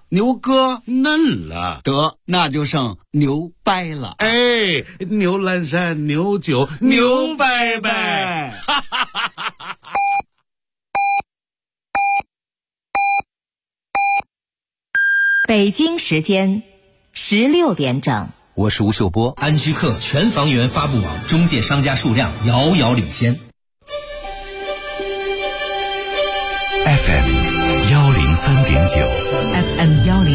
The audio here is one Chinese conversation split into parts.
牛哥嫩了， 得那就剩牛掰了。 哎，牛栏山牛酒牛掰掰， 北京时间16点整。 我是吴秀波。 安居客全房源发布网中介商家数量遥遥领先。 FM 103.9 FM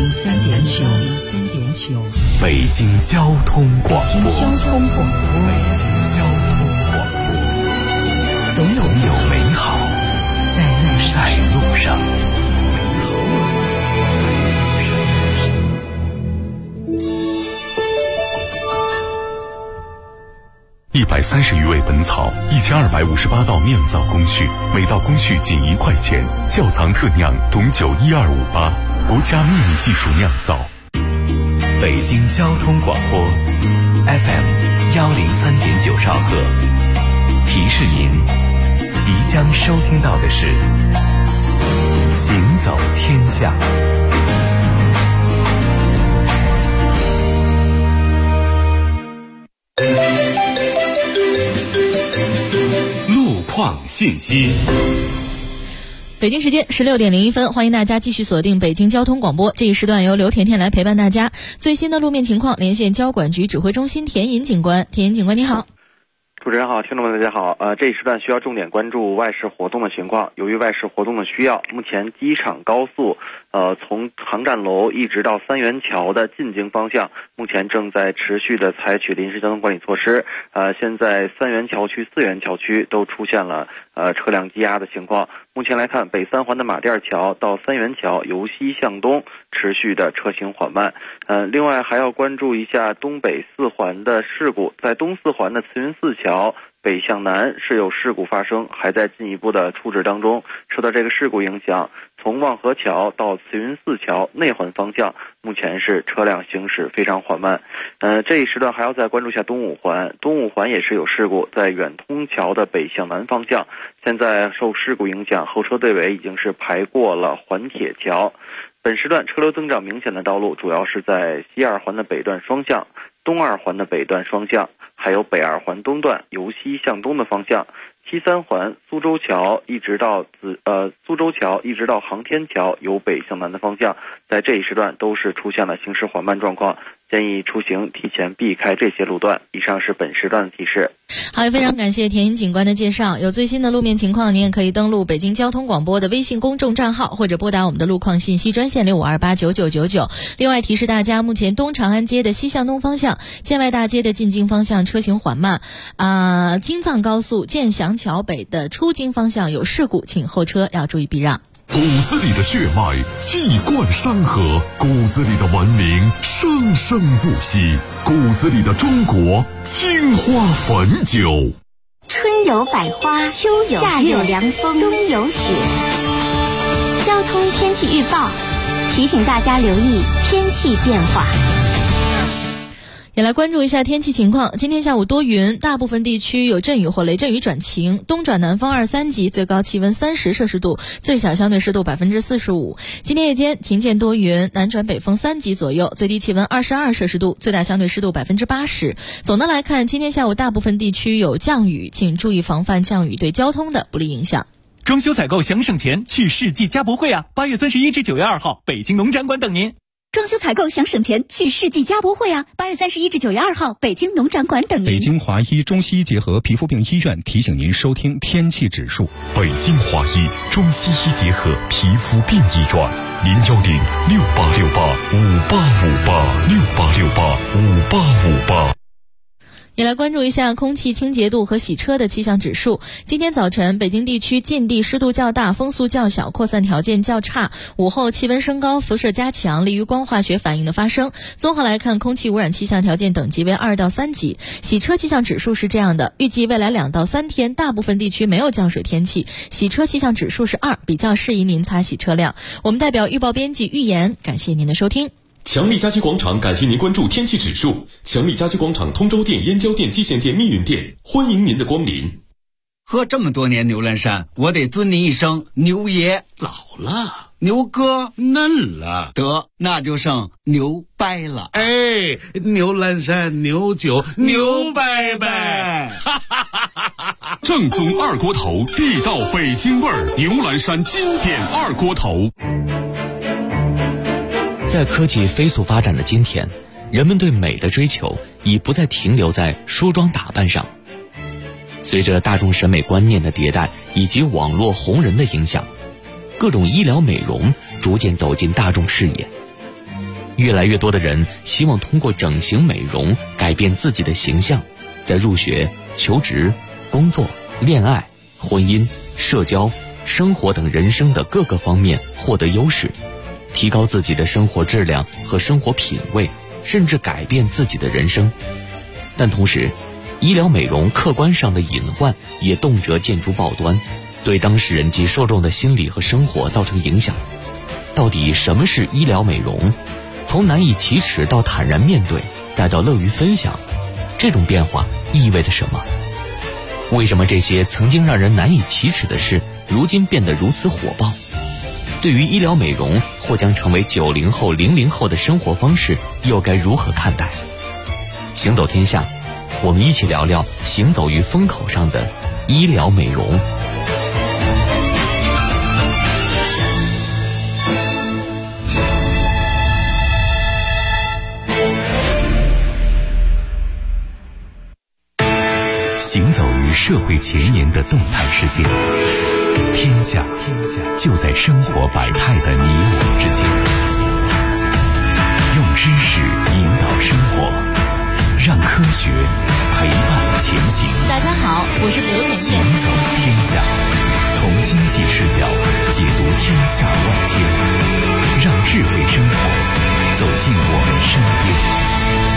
103.9 北京交通广播。 北京交通广播。 北京交通广播。总有美好在路上。130余味本草，1258道酿造工序，每道工序仅1块钱。窖藏特酿董酒12588，国家秘密技术酿造。北京交通广播 FM 103.9兆赫，提示您即将收听到的是行走天下。况信息。 北京时间16点01分，欢迎大家继续锁定北京交通广播。这一时段由刘甜甜来陪伴大家。最新的路面情况，连线交管局指挥中心田银警官。田银警官你好。 主持人好，听众们大家好。这一时段需要重点关注外事活动的情况。由于外事活动的需要，目前机场高速从航站楼一直到三元桥的进京方向，目前正在持续的采取临时交通管理措施。现在三元桥区、四元桥区都出现了车辆积压的情况。目前来看，北三环的马甸桥到三元桥由西向东持续的车行缓慢。另外还要关注一下东北四环的事故，在东四环的慈云寺桥北向南是有事故发生，还在进一步的处置当中。受到这个事故影响，从望河桥到慈云寺桥内环方向目前是车辆行驶非常缓慢。这一时段还要再关注一下东五环，东五环也是有事故，在远通桥的北向南方向，现在受事故影响，后车队尾已经是排过了环铁桥。本时段车流增长明显的道路主要是在西二环的北段双向、东二环的北段双向，还有北二环东段由西向东的方向。西三环苏州桥一直到航天桥由北向南的方向，在这一时段都是出现了行驶缓慢状况，建议出行提前避开这些路段。以上是本时段的提示。 好，也非常感谢田银警官的介绍。有最新的路面情况，您也可以登录北京交通广播的微信公众账号，或者拨打我们的路况信息专线65289999。另外提示大家，目前东长安街的西向东方向、建外大街的进京方向车行缓慢。京藏高速建祥桥北的出京方向有事故，请后车要注意避让。 骨子里的血脉气贯山河，骨子里的文明生生不息，骨子里的中国青花汾酒。 春有百花，秋有夏有凉风，冬有雪。交通天气预报提醒大家留意天气变化。 也来关注一下天气情况。今天下午多云，大部分地区有阵雨或雷阵雨转晴，东转南风2、3级，最高气温30摄氏度，最小相对湿度45%。今天夜间晴间多云，南转北风3级左右，最低气温22摄氏度，最大相对湿度80%。总的来看，今天下午大部分地区有降雨，请注意防范降雨对交通的不利影响。 装修采购想省钱，去世纪家博会啊！8月31至9月2号，北京农展馆等您。 装修采购想省钱，去世纪家博会啊！8月31至9月2号，北京农展馆等您。 北京华医中西医结合皮肤病医院提醒您收听天气指数。 北京华医中西医结合皮肤病医院，01068685858，68685858。 也来关注一下空气清洁度和洗车的气象指数。今天早晨，北京地区近地湿度较大，风速较小，扩散条件较差。午后气温升高，辐射加强，利于光化学反应的发生。综合来看，空气污染气象条件等级为2到3级。洗车气象指数是这样的：预计未来2到3天，大部分地区没有降水天气，洗车气象指数是2，比较适宜您擦洗车辆。我们代表预报编辑预言，感谢您的收听。 强力家居广场感谢您关注天气指数。强力家居广场通州店、燕郊店、蓟县店、密云店，欢迎您的光临。 喝这么多年牛栏山，我得尊您一声牛爷。 老了， 牛哥嫩了， 得那就剩牛掰了。 哎，牛栏山，牛酒，牛掰掰。 正宗二锅头，地道北京味儿，牛栏山经典二锅头。 在科技飞速发展的今天，人们对美的追求已不再停留在梳妆打扮上。随着大众审美观念的迭代以及网络红人的影响，各种医疗美容逐渐走进大众视野。越来越多的人希望通过整形美容改变自己的形象，在入学、求职、工作、恋爱、婚姻、社交、生活等人生的各个方面获得优势，提高自己的生活质量和生活品味，甚至改变自己的人生。但同时，医疗美容客观上的隐患也动辄见诸报端，对当事人及受众的心理和生活造成影响。到底什么是医疗美容？从难以启齿到坦然面对，再到乐于分享，这种变化意味着什么？为什么这些曾经让人难以启齿的事，如今变得如此火爆？对于医疗美容或将成为90后、00后的生活方式，又该如何看待？行走天下，我们一起聊聊行走于风口上的医疗美容。 行走于社会前沿的动态世界，天下就在生活百态的你我之间。用知识引导生活，让科学陪伴前行。 大家好，我是刘甜甜。 行走天下，从经济视角解读天下万千，让智慧生活走进我们身边。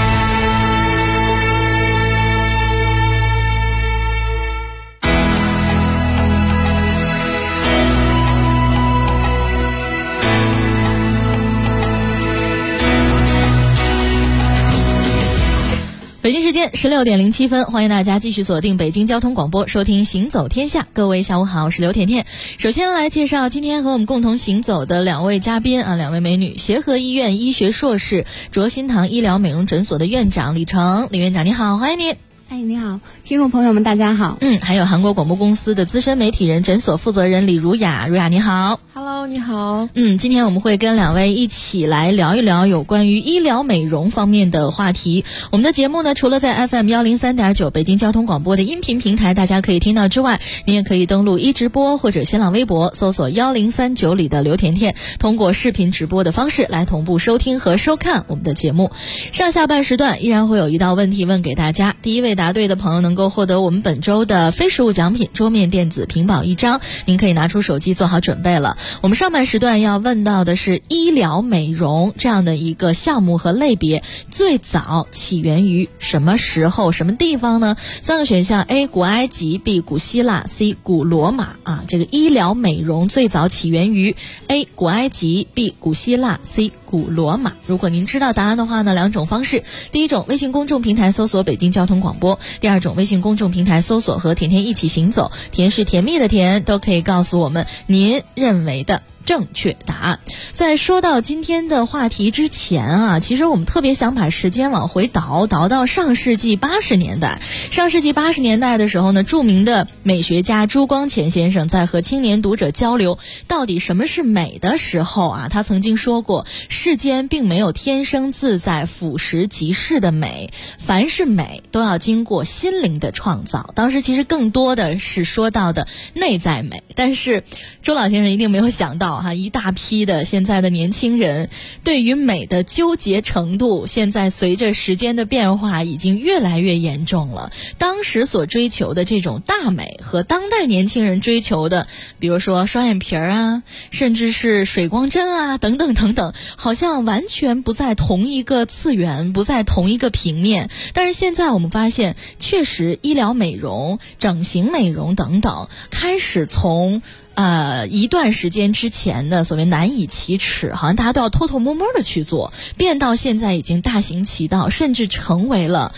北京时间16点07分，欢迎大家继续锁定北京交通广播，收听行走天下。各位下午好，我是刘甜甜。首先来介绍今天和我们共同行走的两位嘉宾啊，两位美女，协和医院医学硕士、卓心堂医疗美容诊所的院长李成。李院长你好，欢迎你。 哎，你好，听众朋友们大家好。 还有韩国广播公司的资深媒体人、诊所负责人李如雅。如雅你好。 Hello， 你好。 今天我们会跟两位一起来聊一聊有关于医疗美容方面的话题。我们的节目呢，除了在 FM 103.9北京交通广播的音频平台大家可以听到之外，您也可以登录一直播或者新浪微博搜索1039里的刘甜甜，通过视频直播的方式来同步收听和收看我们的节目。上下半时段依然会有一道问题问给大家，第一位答对的朋友能够获得我们本周的非实物奖品桌面电子屏保1张，您可以拿出手机做好准备了。我们上半时段要问到的是医疗美容这样的一个项目和类别，最早起源于什么时候、什么地方呢？三个选项 A 古埃及， B 古希腊， C 古罗马啊。这个医疗美容最早起源于 A 古埃及， B 古希腊， C 古罗马。如果您知道答案的话呢，两种方式，第一种微信公众平台搜索北京交通广播，第二种微信公众平台搜索和甜甜一起行走，甜是甜蜜的甜，都可以告诉我们您认为的正确答案。在说到今天的话题之前啊，其实我们特别想把时间往回倒到上世纪80年代。上世纪80年代的时候呢，著名的美学家朱光潜先生在和青年读者交流到底什么是美的时候啊，他曾经说过，世间并没有天生自在俯拾即是的美，凡是美都要经过心灵的创造。当时其实更多的是说到的内在美，但是周老先生一定没有想到一大批的现在的年轻人对于美的纠结程度，现在随着时间的变化已经越来越严重了。当时所追求的这种大美和当代年轻人追求的，比如说双眼皮啊，甚至是水光针啊等等等等，好像完全不在同一个次元，不在同一个平面。但是现在我们发现，确实医疗美容、整形美容等等开始从一段时间之前的所谓难以启齿，好像大家都要偷偷摸摸的去做，变到现在已经大行其道，甚至成为了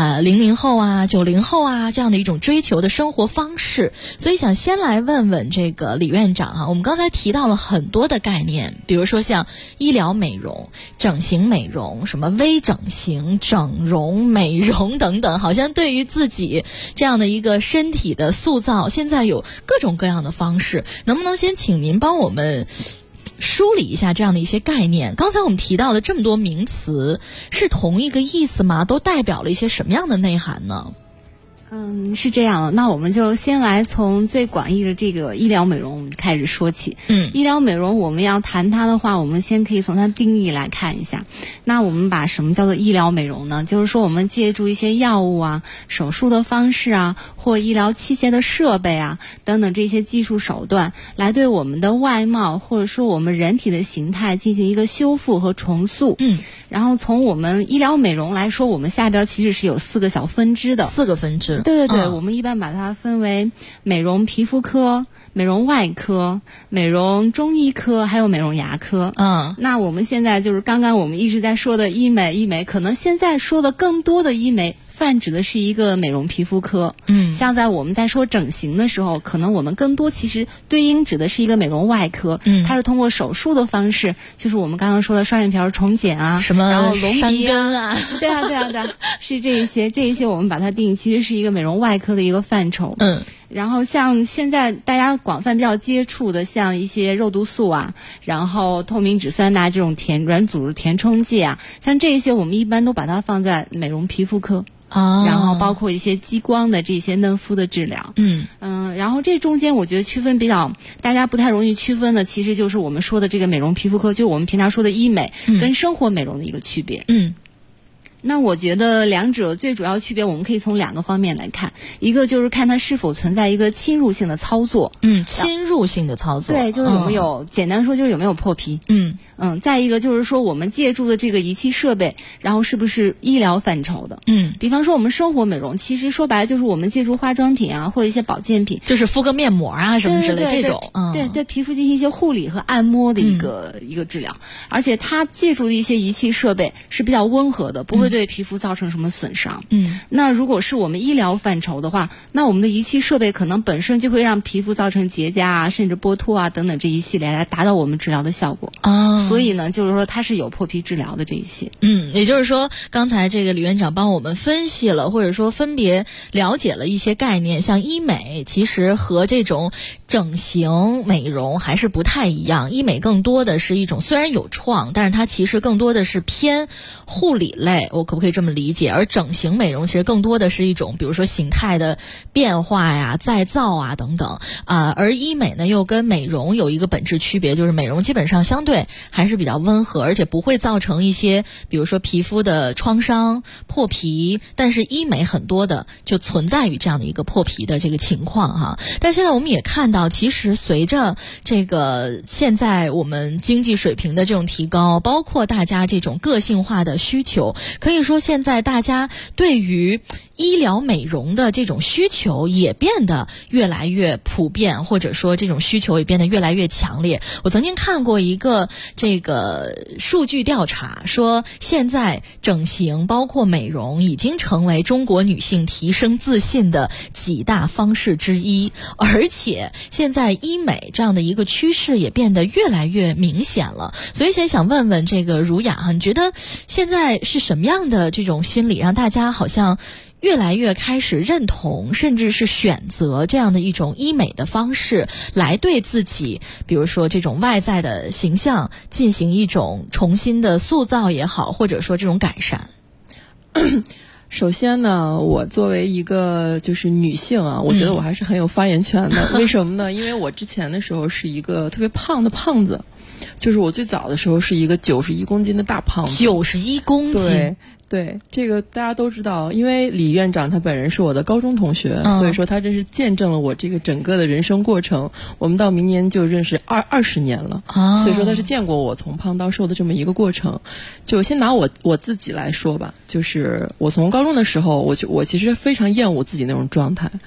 00后啊、90后啊这样的一种追求的生活方式。所以想先来问问这个李院长啊，我们刚才提到了很多的概念，比如说像医疗美容、整形美容、什么微整形、整容、美容等等，好像对于自己这样的一个身体的塑造，现在有各种各样的方式。能不能先请您帮我们梳理一下这样的一些概念？刚才我们提到的这么多名词是同一个意思吗？都代表了一些什么样的内涵呢？ 是这样的，那我们就先来从最广义的这个医疗美容开始说起。医疗美容我们要谈它的话，我们先可以从它定义来看一下。那我们把什么叫做医疗美容呢？就是说我们借助一些药物啊、手术的方式啊，或医疗器械的设备啊等等这些技术手段，来对我们的外貌或者说我们人体的形态进行一个修复和重塑。然后从我们医疗美容来说，我们下边其实是有4个小分支的。 4个分支。 对对对，我们一般把它分为美容皮肤科、美容外科、美容中医科，还有美容牙科。那我们现在就是刚刚我们一直在说的医美，可能现在说的更多的医美泛指的是一个美容皮肤科。像在我们在说整形的时候，可能我们更多其实对应指的是一个美容外科。它是通过手术的方式，就是我们刚刚说的双眼皮重睑啊， 什么然后隆鼻啊， 对啊，是这一些我们把它定义其实是一个美容外科的一个范畴。然后像现在大家广泛比较接触的，像一些肉毒素啊，然后透明质酸钠这种软组织填充剂啊，像这些我们一般都把它放在美容皮肤科。然后包括一些激光的这些嫩肤的治疗。然后这中间我觉得区分比较大家不太容易区分的，其实就是我们说的这个美容皮肤科，就是我们平常说的医美跟生活美容的一个区别。那我觉得两者最主要区别，我们可以从2个方面来看。一个就是看它是否存在一个侵入性的操作。 侵入性的操作。 对，就是有没有，简单说就是有没有破皮。再一个就是说我们借助的这个仪器设备，然后是不是医疗范畴的。比方说我们生活美容，其实说白了就是我们借助化妆品啊，或者一些保健品， 就是敷个面膜啊什么之类这种。 对皮肤进行一些护理和按摩的一个治疗。而且它借助的一些仪器设备是比较温和的，不会对皮肤造成什么损伤。那如果是我们医疗范畴的话，那我们的仪器设备可能本身就会让皮肤造成结痂啊，甚至剥脱啊等等这一系列，来达到我们治疗的效果。所以呢，就是说它是有破皮治疗的这一些。 也就是说，刚才这个李院长帮我们分析了，或者说分别了解了一些概念，像医美其实和这种整形美容还是不太一样。医美更多的是一种虽然有创，但是它其实更多的是偏护理类，我可不可以这么理解？而整形美容其实更多的是一种比如说形态的变化呀、再造啊等等而医美呢又跟美容有一个本质区别，就是美容基本上相对还是比较温和，而且不会造成一些比如说皮肤的创伤、破皮，但是医美很多的就存在于这样的一个破皮的这个情况哈。但现在我们也看到，其实随着这个现在我们经济水平的这种提高，包括大家这种个性化的需求，可以说现在大家对于医疗美容的这种需求也变得越来越普遍，或者说这种需求也变得越来越强烈。我曾经看过一个这个数据调查，说现在整形包括美容已经成为中国女性提升自信的几大方式之一，而且现在医美这样的一个趋势也变得越来越明显了。所以想问问这个儒雅，你觉得现在是什么样的这种心理让大家好像越来越开始认同甚至是选择这样的一种医美的方式，来对自己比如说这种外在的形象进行一种重新的塑造也好，或者说这种改善？ 首先呢，我作为一个就是女性啊，我觉得我还是很有发言权的。为什么呢？因为我之前的时候是一个特别胖的胖子，就是我最早的时候是一个91公斤的大胖子。91公斤。对，这个大家都知道，因为李院长他本人是我的高中同学，所以说他真是见证了我这个整个的人生过程。我们到明年就认识20年了，所以说他是见过我从胖到瘦的这么一个过程。就先拿我自己来说吧，就是我从高中的时候，我其实非常厌恶自己那种状态。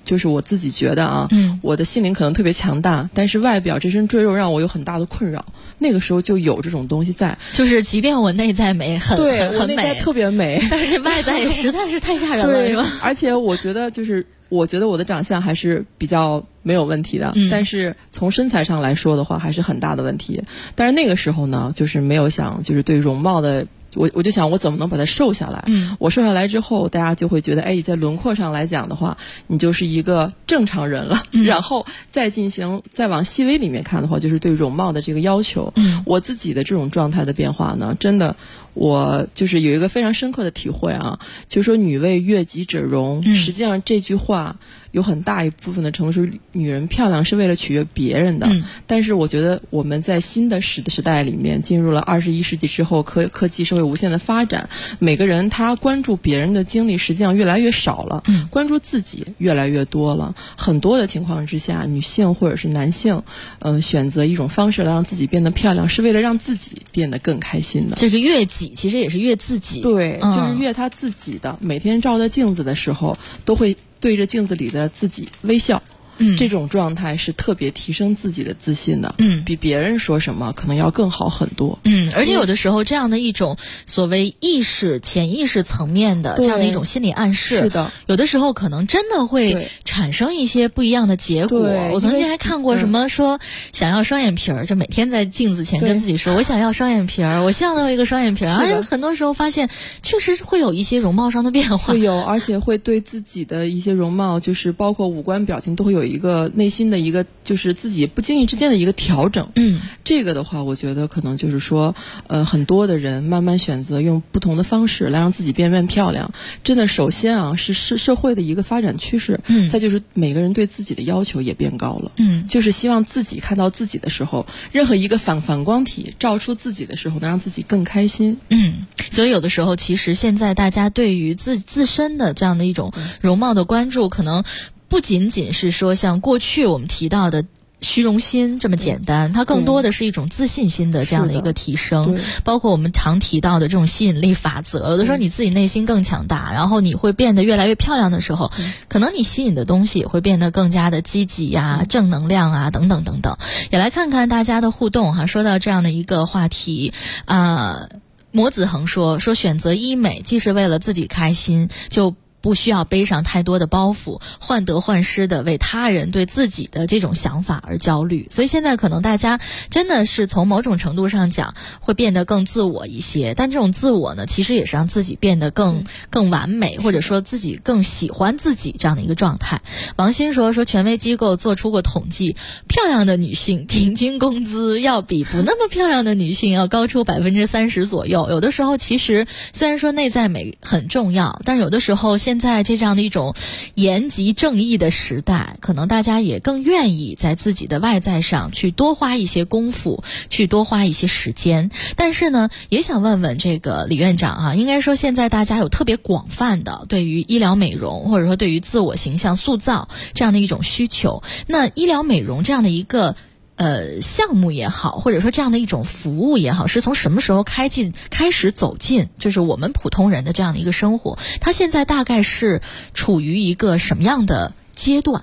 就是我自己觉得啊，我的心灵可能特别强大，但是外表这身赘肉让我有很大的困扰。那个时候就有这种东西在， 就是即便我内在美很美， 我内在特别美， 但是外在也实在是太吓人了，是吧？ 而且我觉得我的长相还是比较没有问题的，但是从身材上来说的话，还是很大的问题。但是那个时候呢，就是没有想就是对容貌的。我就想我怎么能把它瘦下来？我瘦下来之后，大家就会觉得，哎，在轮廓上来讲的话，你就是一个正常人了。然后再往细微里面看的话，就是对容貌的这个要求。我自己的这种状态的变化呢，真的，我就是有一个非常深刻的体会啊，就是说女为悦己者容。实际上这句话有很大一部分的程度是女人漂亮是为了取悦别人的。但是我觉得我们在新的时代里面，进入了21世纪之后，科技社会无限的发展，每个人他关注别人的精力实际上越来越少了，关注自己越来越多了。很多的情况之下，女性或者是男性，选择一种方式来让自己变得漂亮，是为了让自己变得更开心的。 这个悦己其实也是悦自己， 对，就是悦他自己的。每天照着镜子的时候，都会对着镜子里的自己微笑。这种状态是特别提升自己的自信的，比别人说什么可能要更好很多。 而且有的时候这样的一种所谓潜意识层面的这样的一种心理暗示， 是的， 有的时候可能真的会产生一些不一样的结果。我曾经还看过什么说想要双眼皮儿，就每天在镜子前跟自己说我想要双眼皮儿，我希望有一个双眼皮儿。很多时候发现确实会有一些容貌上的变化， 会有，而且会对自己的一些容貌，就是包括五官表情都会有一个内心的一个就是自己不经意之间的一个调整。这个的话我觉得可能就是说很多的人慢慢选择用不同的方式来让自己变漂亮。真的首先啊是社会的一个发展趋势，再就是每个人对自己的要求也变高了。就是希望自己看到自己的时候，任何一个反光体照出自己的时候能让自己更开心。 所以有的时候其实现在大家对于自身的这样的一种容貌的关注，可能不仅仅是说像过去我们提到的虚荣心这么简单，它更多的是一种自信心的这样的一个提升。包括我们常提到的这种吸引力法则，有的时候你自己内心更强大，然后你会变得越来越漂亮的时候，可能你吸引的东西也会变得更加的积极啊、正能量啊等等等等。也来看看大家的互动哈。说到这样的一个话题魔子恒说选择医美既是为了自己开心，就不需要背上太多的包袱，患得患失的为他人对自己的这种想法而焦虑。所以现在可能大家真的是从某种程度上讲会变得更自我一些，但这种自我呢，其实也是让自己变得更完美，或者说自己更喜欢自己这样的一个状态。王鑫说权威机构做出过统计，漂亮的女性平均工资要比不那么漂亮的女性要高出30%左右。有的时候其实虽然说内在美很重要，但有的时候现在这样的一种严极正义的时代，可能大家也更愿意在自己的外在上去多花一些功夫，去多花一些时间。但是呢，也想问问这个李院长啊，应该说现在大家有特别广泛的对于医疗美容或者说对于自我形象塑造这样的一种需求，那医疗美容这样的一个项目也好，或者说这样的一种服务也好，是从什么时候开始走进就是我们普通人的这样的一个生活？它现在大概是处于一个什么样的阶段？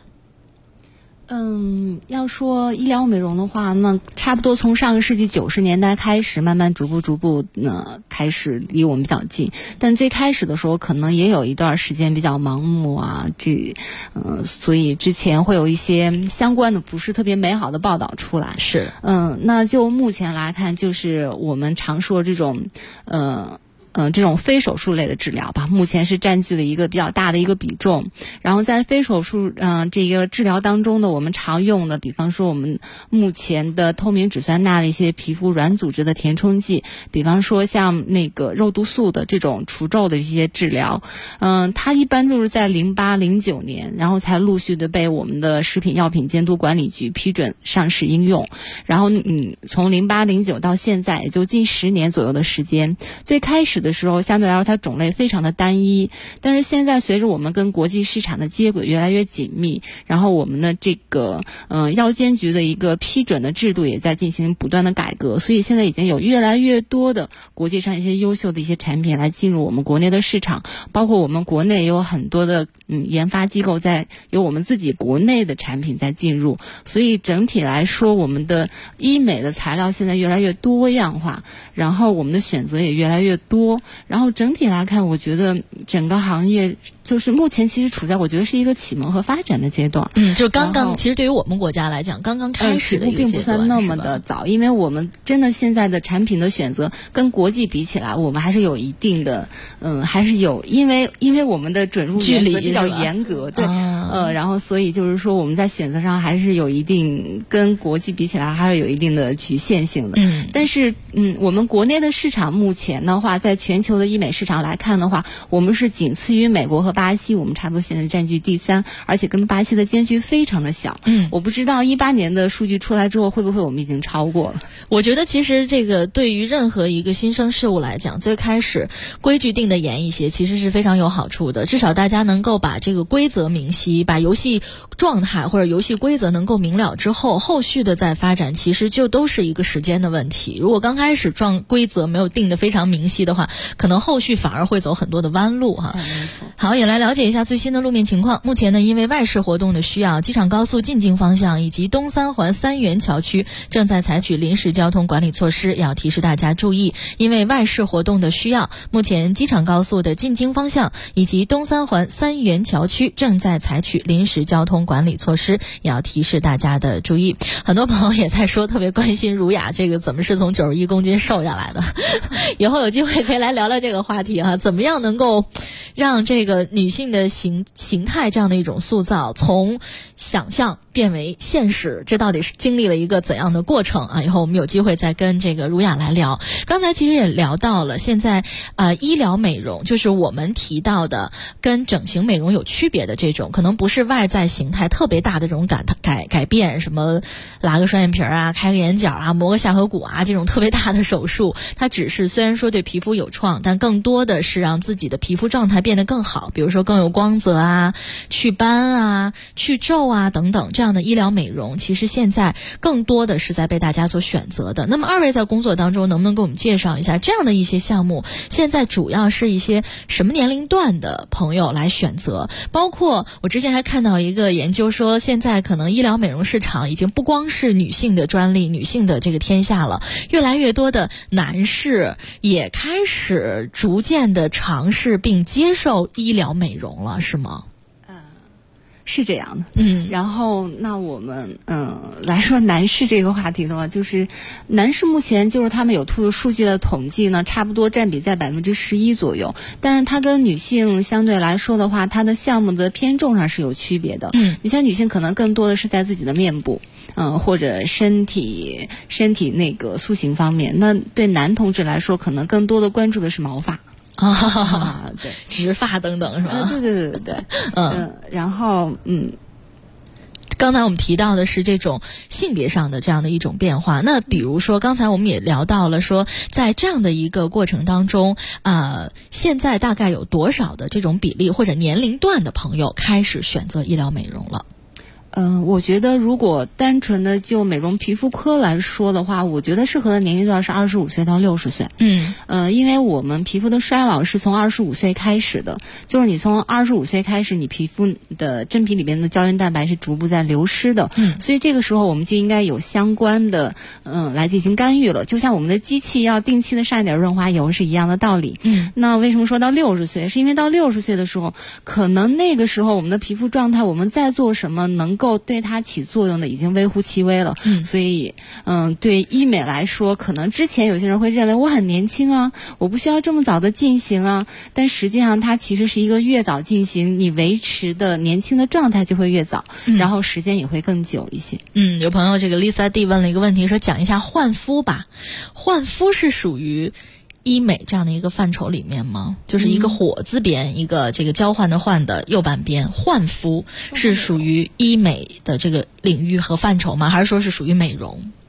要说医疗美容的话，那差不多从上个世纪90年代开始，慢慢逐步开始离我们比较近。但最开始的时候，可能也有一段时间比较盲目啊，所以之前会有一些相关的不是特别美好的报道出来。 是， 那就目前来看，就是我们常说这种这种非手术类的治疗吧，目前是占据了一个比较大的一个比重。然后在非手术这个治疗当中呢，我们常用的，比方说我们目前的透明质酸钠的一些皮肤软组织的填充剂，比方说像那个肉毒素的这种除皱的一些治疗，它一般就是在08、09年，然后才陆续的被我们的食品药品监督管理局批准上市应用。然后从08、09到现在，也就近10年左右的时间。最开始的时候，相对来说它种类非常的单一，但是现在随着我们跟国际市场的接轨越来越紧密，然后我们的这个药监局的一个批准的制度也在进行不断的改革，所以现在已经有越来越多的国际上一些优秀的一些产品来进入我们国内的市场，包括我们国内有很多的研发机构在有我们自己国内的产品在进入，所以整体来说我们的医美的材料现在越来越多样化，然后我们的选择也越来越多，然后整体来看我觉得整个行业就是目前其实处在我觉得是一个启蒙和发展的阶段。 就刚刚其实对于我们国家来讲刚刚开始的一个阶段， 并不算那么的早，因为我们真的现在的产品的选择跟国际比起来我们还是有一定的还是有因为我们的准入原则比较严格，对然后所以就是说我们在选择上还是有一定跟国际比起来还是有一定的局限性的。但是我们国内的市场目前的话，在全球的医美市场来看的话，我们是仅次于美国和巴西，我们差不多现在占据第3，而且跟巴西的间距非常的小。我不知道18年的数据出来之后会不会我们已经超过了。 我觉得其实这个对于任何一个新生事物来讲，最开始规矩定的严一些其实是非常有好处的，至少大家能够把这个规则明晰，把游戏状态或者游戏规则能够明了之后，后续的再发展其实就都是一个时间的问题。如果刚开始规则没有定得非常明晰的话，可能后续反而会走很多的弯路哈。好，也来了解一下最新的路面情况。目前呢，因为外事活动的需要，机场高速进京方向以及东三环三元桥区正在采取临时交通管理措施，要提示大家注意。因为外事活动的需要，目前机场高速的进京方向以及东三环三元桥区正在采取临时交通管理措施，也要提示大家的注意。很多朋友也在说特别关心儒雅这个怎么是从91公斤瘦下来的以后有机会可以来聊聊这个话题哈，怎么样能够让这个女性的形态这样的一种塑造从想象变为现实，这到底是经历了一个怎样的过程啊？以后我们有机会再跟这个儒雅来聊。刚才其实也聊到了现在医疗美容，就是我们提到的跟整形美容有区别的这种，可能不是外在形态特别大的这种改变，什么拉个双眼皮啊，开个眼角啊，磨个下颌骨啊，这种特别大的手术，它只是虽然说对皮肤有创，但更多的是让自己的皮肤状态变得更好，比如说更有光泽啊，祛斑啊，去皱啊等等，这样的医疗美容其实现在更多的是在被大家所选择的。那么二位在工作当中能不能给我们介绍一下这样的一些项目现在主要是一些什么年龄段的朋友来选择？包括我之前还看到一个研究说，现在可能医疗美容市场已经不光是女性的专利，女性的这个天下了，越来越多的男士也开始逐渐的尝试并接受医疗美容了，是吗？ 是这样的，然后那我们来说男士这个话题的话，就是男士目前就是他们有出的数据的统计呢，差不多占比在11%左右，但是它跟女性相对来说的话，它的项目的偏重上是有区别的。你像女性可能更多的是在自己的面部，或者身体那个塑形方面，那对男同志来说，可能更多的关注的是毛发。对， 植发等等是吧？ 对，然后刚才我们提到的是这种性别上的这样的一种变化。那比如说刚才我们也聊到了说，在这样的一个过程当中现在大概有多少的这种比例或者年龄段的朋友开始选择医疗美容了？ 我觉得如果单纯的就美容皮肤科来说的话，我觉得适合的年龄段是25岁到60岁。因为我们皮肤的衰老是从25岁开始的，就是你从25岁开始，你皮肤的真皮里边的胶原蛋白是逐步在流失的，所以这个时候我们就应该有相关的来进行干预了，就像我们的机器要定期的上一点润滑油是一样的道理。那为什么说到60岁？是因为到60岁的时候，可能那个时候我们的皮肤状态，我们在做什么能够对它起作用的已经微乎其微了。所以对医美来说，可能之前有些人会认为我很年轻啊，我不需要这么早的进行啊，但实际上它其实是一个越早进行，你维持的年轻的状态就会越早，然后时间也会更久一些。 有朋友这个 Lisa D 问了一个问题，说讲一下焕肤吧。焕肤是属于医美这样的一个范畴里面吗？就是一个火字边，一个这个交换的换的右半边，焕肤是属于医美的这个领域和范畴吗？还是说是属于美容？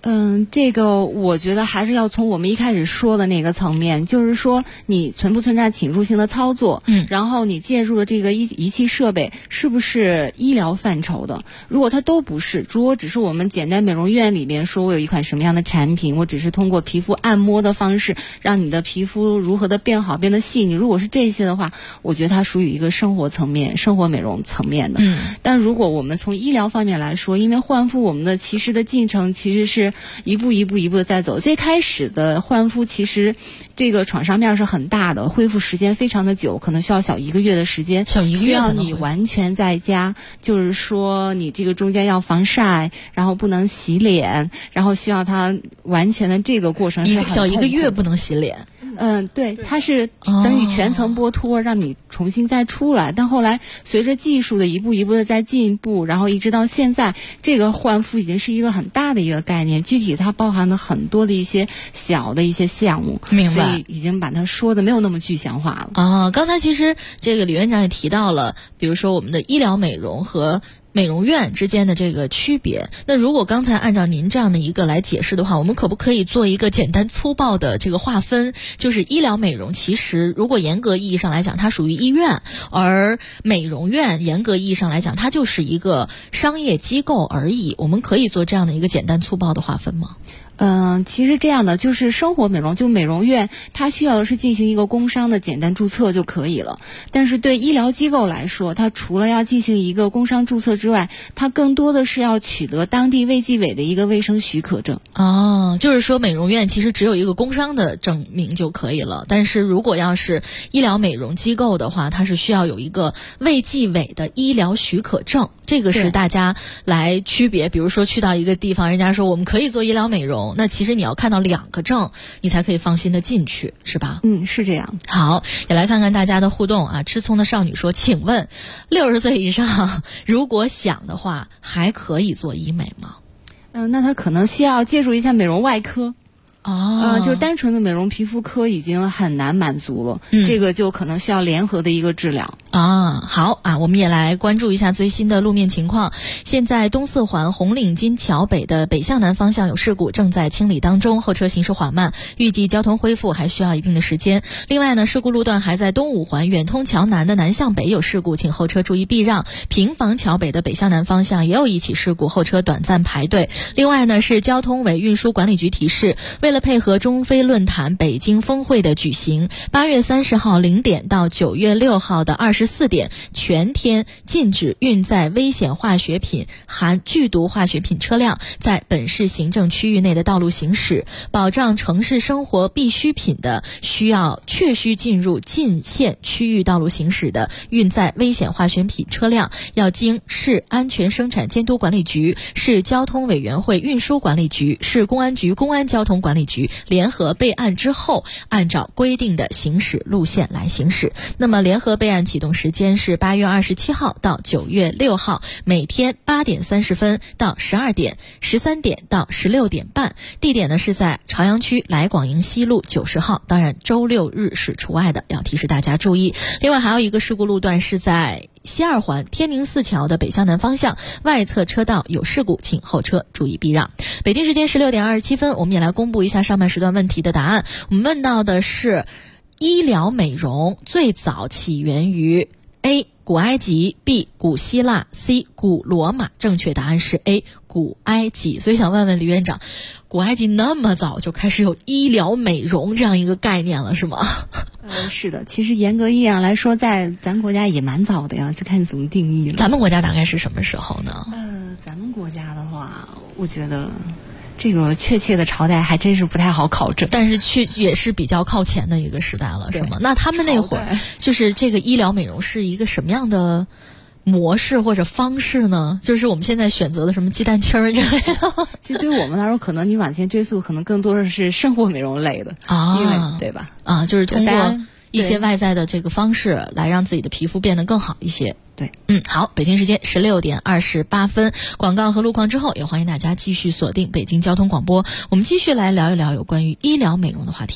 这个我觉得还是要从我们一开始说的那个层面，就是说你存不存在侵入性的操作，然后你介入的这个仪器设备是不是医疗范畴的？如果它都不是，如果只是我们简单美容院里边说我有一款什么样的产品，我只是通过皮肤按摩的方式让你的皮肤如何的变好变得细腻，如果是这些的话，我觉得它属于一个生活层面、生活美容层面的。但如果我们从医疗方面来说，因为焕肤我们的其实的进程其实是一步的在走。最开始的焕肤其实这个创伤面是很大的，恢复时间非常的久，可能需要小1个月的时间，需要你完全在家，就是说你这个中间要防晒，然后不能洗脸，然后需要它完全的这个过程是很小1个月不能洗脸。 对，它是等于全层剥脱，让你重新再出来。但后来随着技术的一步的在进步，然后一直到现在，这个焕肤已经是一个很大的一个概念，具体它包含了很多的一些小的一些项目， 明白， 所以已经把它说的没有那么具象化了。刚才其实这个李院长也提到了，比如说我们的医疗美容和美容院之间的这个区别。那如果刚才按照您这样的一个来解释的话，我们可不可以做一个简单粗暴的这个划分？就是医疗美容其实如果严格意义上来讲它属于医院，而美容院严格意义上来讲它就是一个商业机构而已。我们可以做这样的一个简单粗暴的划分吗？ 其实这样的就是生活美容，就美容院它需要的是进行一个工商的简单注册就可以了。但是对医疗机构来说，它除了要进行一个工商注册之外，它更多的是要取得当地卫计委的一个卫生许可证。 就是说美容院其实只有一个工商的证明就可以了，但是如果要是医疗美容机构的话，它是需要有一个卫计委的医疗许可证。这个是大家来区别，比如说去到一个地方，人家说我们可以做医疗美容，那其实你要看到2个证，你才可以放心的进去，是吧？ 是这样。 好，也来看看大家的互动啊。吃葱的少女说，请问60岁以上如果想的话，还可以做医美吗？ 那他可能需要借助一下美容外科。就是单纯的美容皮肤科已经很难满足了，这个就可能需要联合的一个治疗。 好啊，我们也来关注一下最新的路面情况。现在东四环红领巾桥北的北向南方向有事故，正在清理当中，后车行驶缓慢，预计交通恢复还需要一定的时间。另外呢，事故路段还在东五环远通桥南的南向北有事故，请后车注意避让。平房桥北的北向南方向也有一起事故，后车短暂排队。另外呢，是交通委运输管理局提示，为了配合中非论坛北京峰会的举行，8月30号0点到9月6号的24点，全天禁止运载危险化学品含剧毒化学品车辆在本市行政区域内的道路行驶，保障城市生活必需品的确需进入禁限区域道路行驶的运载危险化学品车辆，要经市安全生产监督管理局、市交通委员会运输管理局、市公安局公安交通管理局联合备案之后，按照规定的行驶路线来行驶。那么联合备案启动时间是8月27号到9月6号，每天8点30分到12点，13点到16点半。地点呢是在朝阳区来广营西路90号，当然周6日是除外的，要提示大家注意。另外还有一个事故路段是在西二环天宁寺桥的北向南方向，外侧车道有事故，请后车注意避让。北京时间16点27分，我们也来公布一下上半时段问题的答案。我们问到的是医疗美容最早起源于 A 古埃及， B 古希腊， C 古罗马。正确答案是 A 古埃及。所以想问问李院长，古埃及那么早就开始有医疗美容这样一个概念了是吗？ 是的，其实严格意义上来说，在咱国家也蛮早的呀，就看你怎么定义了。 咱们国家大概是什么时候呢？ 咱们国家的话，我觉得这个确切的朝代还真是不太好考证， 但是也是比较靠前的一个时代了，是吗？那他们那会儿就是这个医疗美容是一个什么样的模式或者方式呢？就是我们现在选择的什么鸡蛋清之类的。 其实对我们来说，可能你往前追溯，可能更多的是生活美容类的因为对吧？ 就是通过一些外在的这个方式来让自己的皮肤变得更好一些。 对， 好，北京时间16点28分，广告和路况之后，也欢迎大家继续锁定北京交通广播，我们继续来聊一聊有关于医疗美容的话题。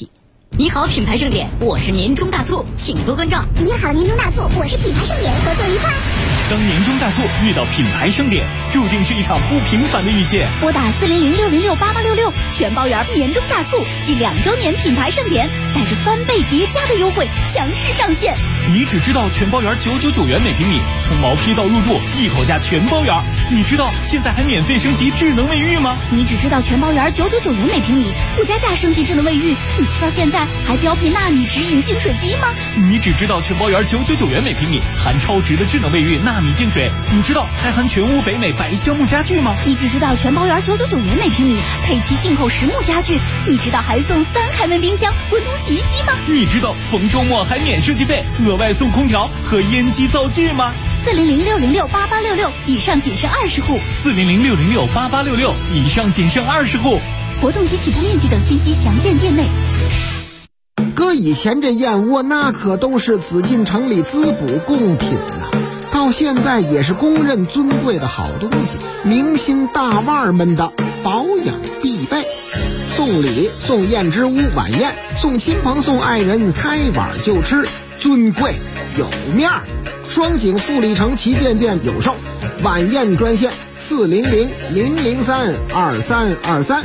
你好，品牌盛典，我是年终大促，请多关照。 你好，年终大促，我是品牌盛典，合作愉快。 当年终大促遇到品牌盛典，注定是一场不平凡的遇见。 拨打400-606-8866，全包圆年终大促暨2周年品牌盛典，带着翻倍叠加的优惠强势上线。 你只知道全包圆999元每平米，从毛坯到入住一口价全包圆。你知道现在还免费升级智能卫浴吗？ 你只知道全包圆999元每平米，不加价升级智能卫浴。你知道现在还标配纳米直饮净水机吗？ 你只知道全包圆999元每平米，含超值的智能卫浴纳米净水。你知道还含全屋北美白橡木家具吗？ 你只知道全包圆999元每平米，配齐进口实木家具。你知道还送3开门冰箱、温通洗衣机吗？ 你知道逢周末还免设计费，额外送空调和烟机灶具吗 ？400-606-8866，以上仅剩20户。 400-606-8866，以上仅剩20户。 活动及起步面积等信息详见店内。 搁以前这燕窝那可都是紫禁城里滋补贡品呐，到现在也是公认尊贵的好东西，明星大腕们的保养必备。送礼送燕之屋晚宴，送亲朋送爱人开碗就吃，尊贵有面儿。双井富力城旗舰店有售，晚宴专线400-003-2323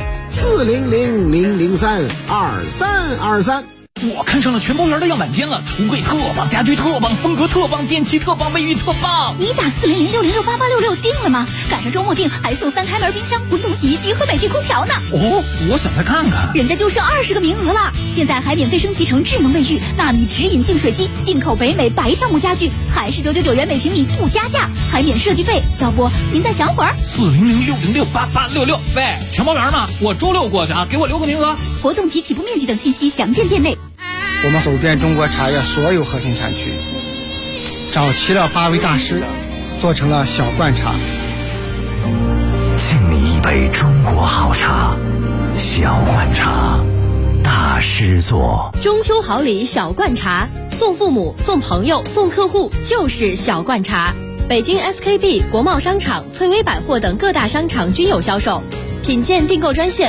400-003-2323。 我看上了全包圆的样板间了，橱柜特棒，家具特棒，风格特棒，电器特棒，卫浴特棒。 你打400-606-8866定了吗？赶上周末定还送3开门冰箱、温通洗衣机和美的空调呢。 哦，我想再看看。 人家就剩20个名额了，现在还免费升级成智能卫浴、纳米直饮净水机，进口北美白橡木家具，还是999元每平米不加价，还免设计费。要不您再想会儿 ？400-606-8866。喂，全包圆吗？我周6过去啊，给我留个名额。 活动及起步面积等信息详见店内。 我们走遍中国茶叶所有核心产区，找齐了8位大师，做成了小罐茶。 敬你一杯中国好茶，小罐茶，大师做。 中秋好礼小罐茶，送父母、送朋友、送客户就是小罐茶。北京 SKP、国贸商场、翠微百货等各大商场均有销售。品鉴订购专线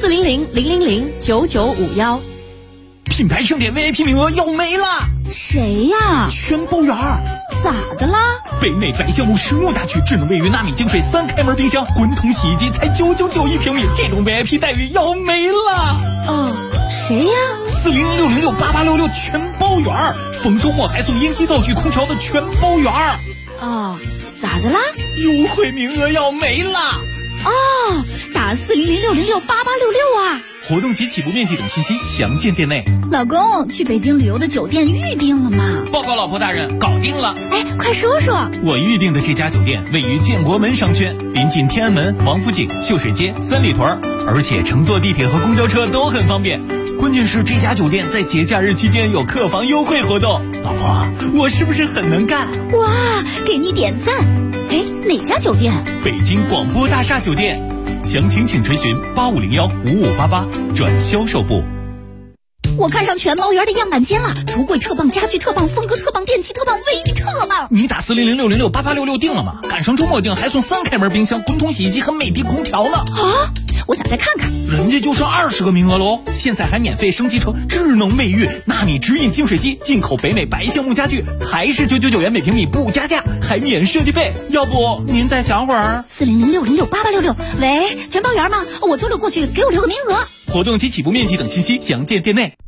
400-000-9951。 品牌盛典 VIP 名额要没了。 谁呀？ 全包圆。 咋的啦？ 北美白橡木实木家具、智能卫浴、纳米净水、3开门冰箱、滚筒洗衣机才999一平米，这种 VIP 待遇要没了。 哦，谁呀 ？400-606-8866全包圆，逢周末还送烟机灶具、空调的全包圆。 哦，咋的啦？ 优惠名额要没了。 哦，打400-606-8866啊。 活动及起步面积等信息详见店内。 老公，去北京旅游的酒店预定了吗？ 报告老婆大人，搞定了。 哎，快说说。 我预定的这家酒店位于建国门商圈，临近天安门、王府井、秀水街、三里屯，而且乘坐地铁和公交车都很方便。关键是这家酒店在节假日期间有客房优惠活动。老婆，我是不是很能干？ 哇，给你点赞。哎，哪家酒店？ 北京广播大厦酒店。详情请垂询8501-5588转销售部。 我看上全包圆的样板间了，橱柜特棒，家具特棒，风格特棒，电器特棒，卫浴特棒。 你打400-606-8866定了吗？赶上周末定还送3开门冰箱、滚筒洗衣机和美的空调呢。 啊，我想再看看。 人家就剩20个名额喽，现在还免费升级成智能卫浴、纳米直饮净水机，进口北美白橡木家具，还是999元每平米不加价，还免设计费。要不您再想会儿 ？400-606-8866。喂，全包圆吗？我周6过去，给我留个名额。 活动及起步面积等信息详见店内。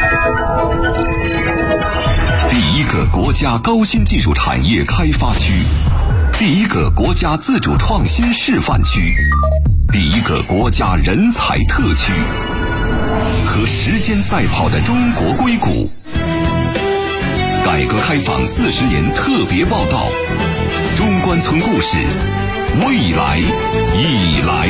第一个国家高新技术产业开发区，第一个国家自主创新示范区，第一个国家人才特区，和时间赛跑的中国硅谷。改革开放40年特别报道，中关村故事，未来已来。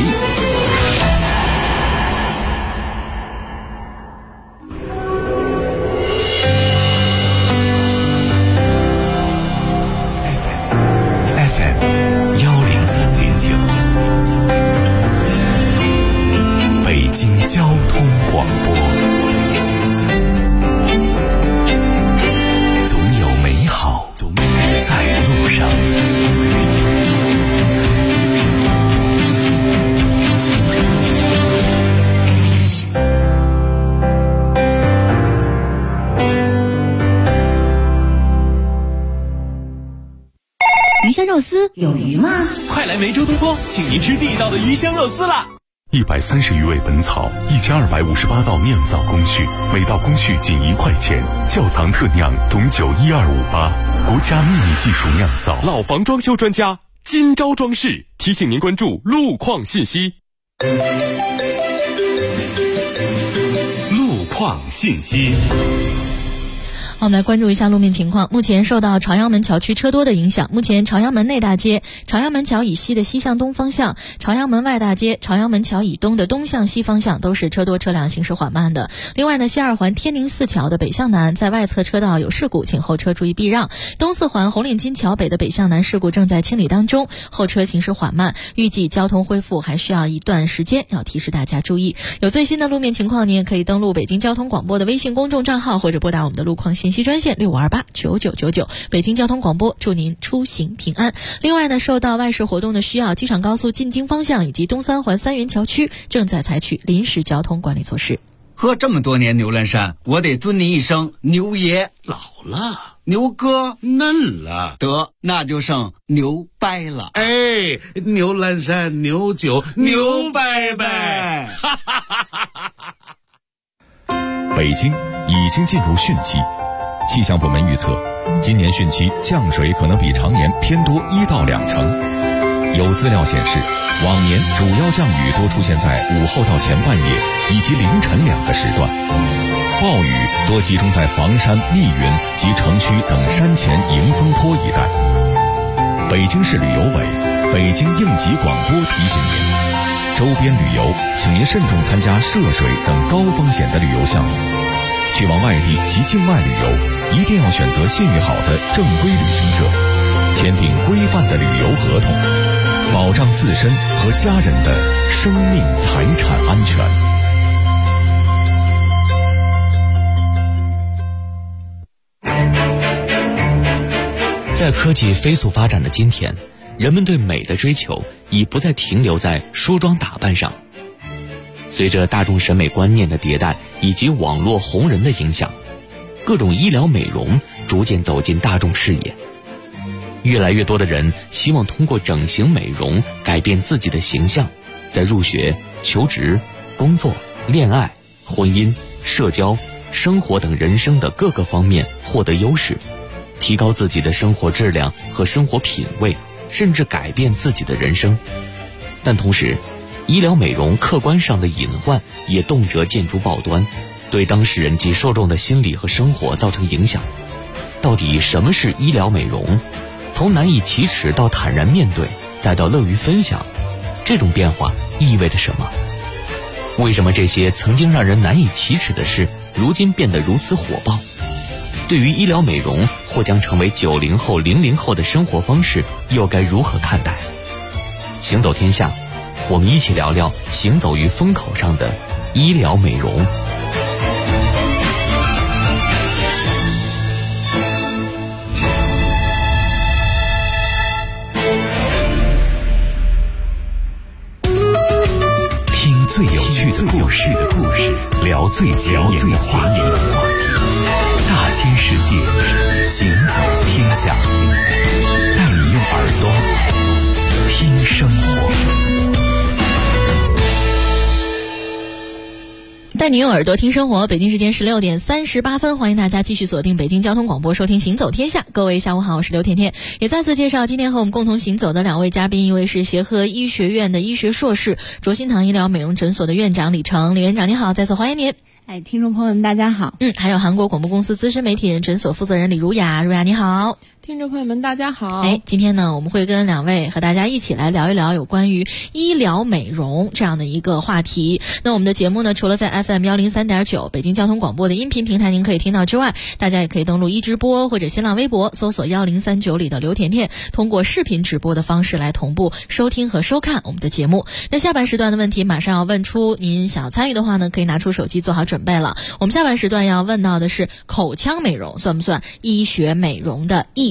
北京交通广播，总有美好在路上。 香肉丝有鱼吗？ 快来梅州东坡，请您吃地道的鱼香肉丝啦 ！130余味本草，1258道酿造工序，每道工序仅1块钱。窖藏特酿董酒12588，国家秘密技术酿造。 老房装修专家金朝装饰提醒您关注路况信息。路况信息。 我们来关注一下路面情况。目前受到朝阳门桥区车多的影响，目前朝阳门内大街、朝阳门桥以西的西向东方向、朝阳门外大街、朝阳门桥以东的东向西方向都是车多车辆行驶缓慢的。另外呢，西二环天宁寺桥的北向南在外侧车道有事故，请后车注意避让。东四环红领巾桥北的北向南事故正在清理当中，后车行驶缓慢，预计交通恢复还需要一段时间，要提示大家注意。有最新的路面情况，你也可以登录北京交通广播的微信公众账号，或者拨打我们的路况信息专线65289999。北京交通广播祝您出行平安。另外呢，受到外事活动的需要，机场高速进京方向以及东三环三元桥区正在采取临时交通管理措施。 喝这么多年牛栏山，我得尊您一声牛爷。 老了， 牛哥嫩了， 得那就剩牛掰了。 哎，牛栏山牛酒牛掰掰。 北京已经进入汛期，气象部门预测，今年汛期降水可能比常年偏多1到2成。有资料显示，往年主要降雨多出现在午后到前半夜以及凌晨2个时段，暴雨多集中在房山、密云及城区等山前迎风坡一带。北京市旅游委、北京应急广播提醒您，周边旅游请您慎重参加涉水等高风险的旅游项目。去往外地及境外旅游，一定要选择信誉好的正规旅行社，签订规范的旅游合同，保障自身和家人的生命财产安全。 在科技飞速发展的今天，人们对美的追求已不再停留在梳妆打扮上。随着大众审美观念的迭代以及网络红人的影响，各种医疗美容逐渐走进大众视野。越来越多的人希望通过整形美容改变自己的形象，在入学、求职、工作、恋爱、婚姻、社交、生活等人生的各个方面获得优势，提高自己的生活质量和生活品味，甚至改变自己的人生。但同时，医疗美容客观上的隐患也动辄见诸报端，对当事人及受众的心理和生活造成影响。到底什么是医疗美容？从难以启齿到坦然面对，再到乐于分享，这种变化意味着什么？为什么这些曾经让人难以启齿的事，如今变得如此火爆？对于医疗美容或将成为90后、00后的生活方式，又该如何看待？行走天下，我们一起聊聊行走于风口上的医疗美容。 听最有趣的故事，聊最前沿的话题。大千世界，行走天下，带你用耳朵听生活。 带你用耳朵听生活，北京时间16点38分，欢迎大家继续锁定北京交通广播，收听行走天下。各位下午好，我是刘甜甜。也再次介绍今天和我们共同行走的2位嘉宾，一位是协和医学院的医学硕士，卓心堂医疗美容诊所的院长李成。李院长你好，再次欢迎您。 哎，听众朋友们大家好。 还有韩国广播公司资深媒体人诊所负责人李如雅，如雅你好。 听众朋友们大家好。 今天呢我们会跟2位和大家一起来聊一聊有关于医疗美容这样的一个话题。那我们的节目呢，除了在 FM 103.9北京交通广播的音频平台您可以听到之外，大家也可以登录一直播或者新浪微博搜索1039里的刘甜甜，通过视频直播的方式来同步收听和收看我们的节目。那下半时段的问题马上要问出，您想要参与的话呢，可以拿出手机做好准备了。我们下半时段要问到的是口腔美容算不算医学美容的一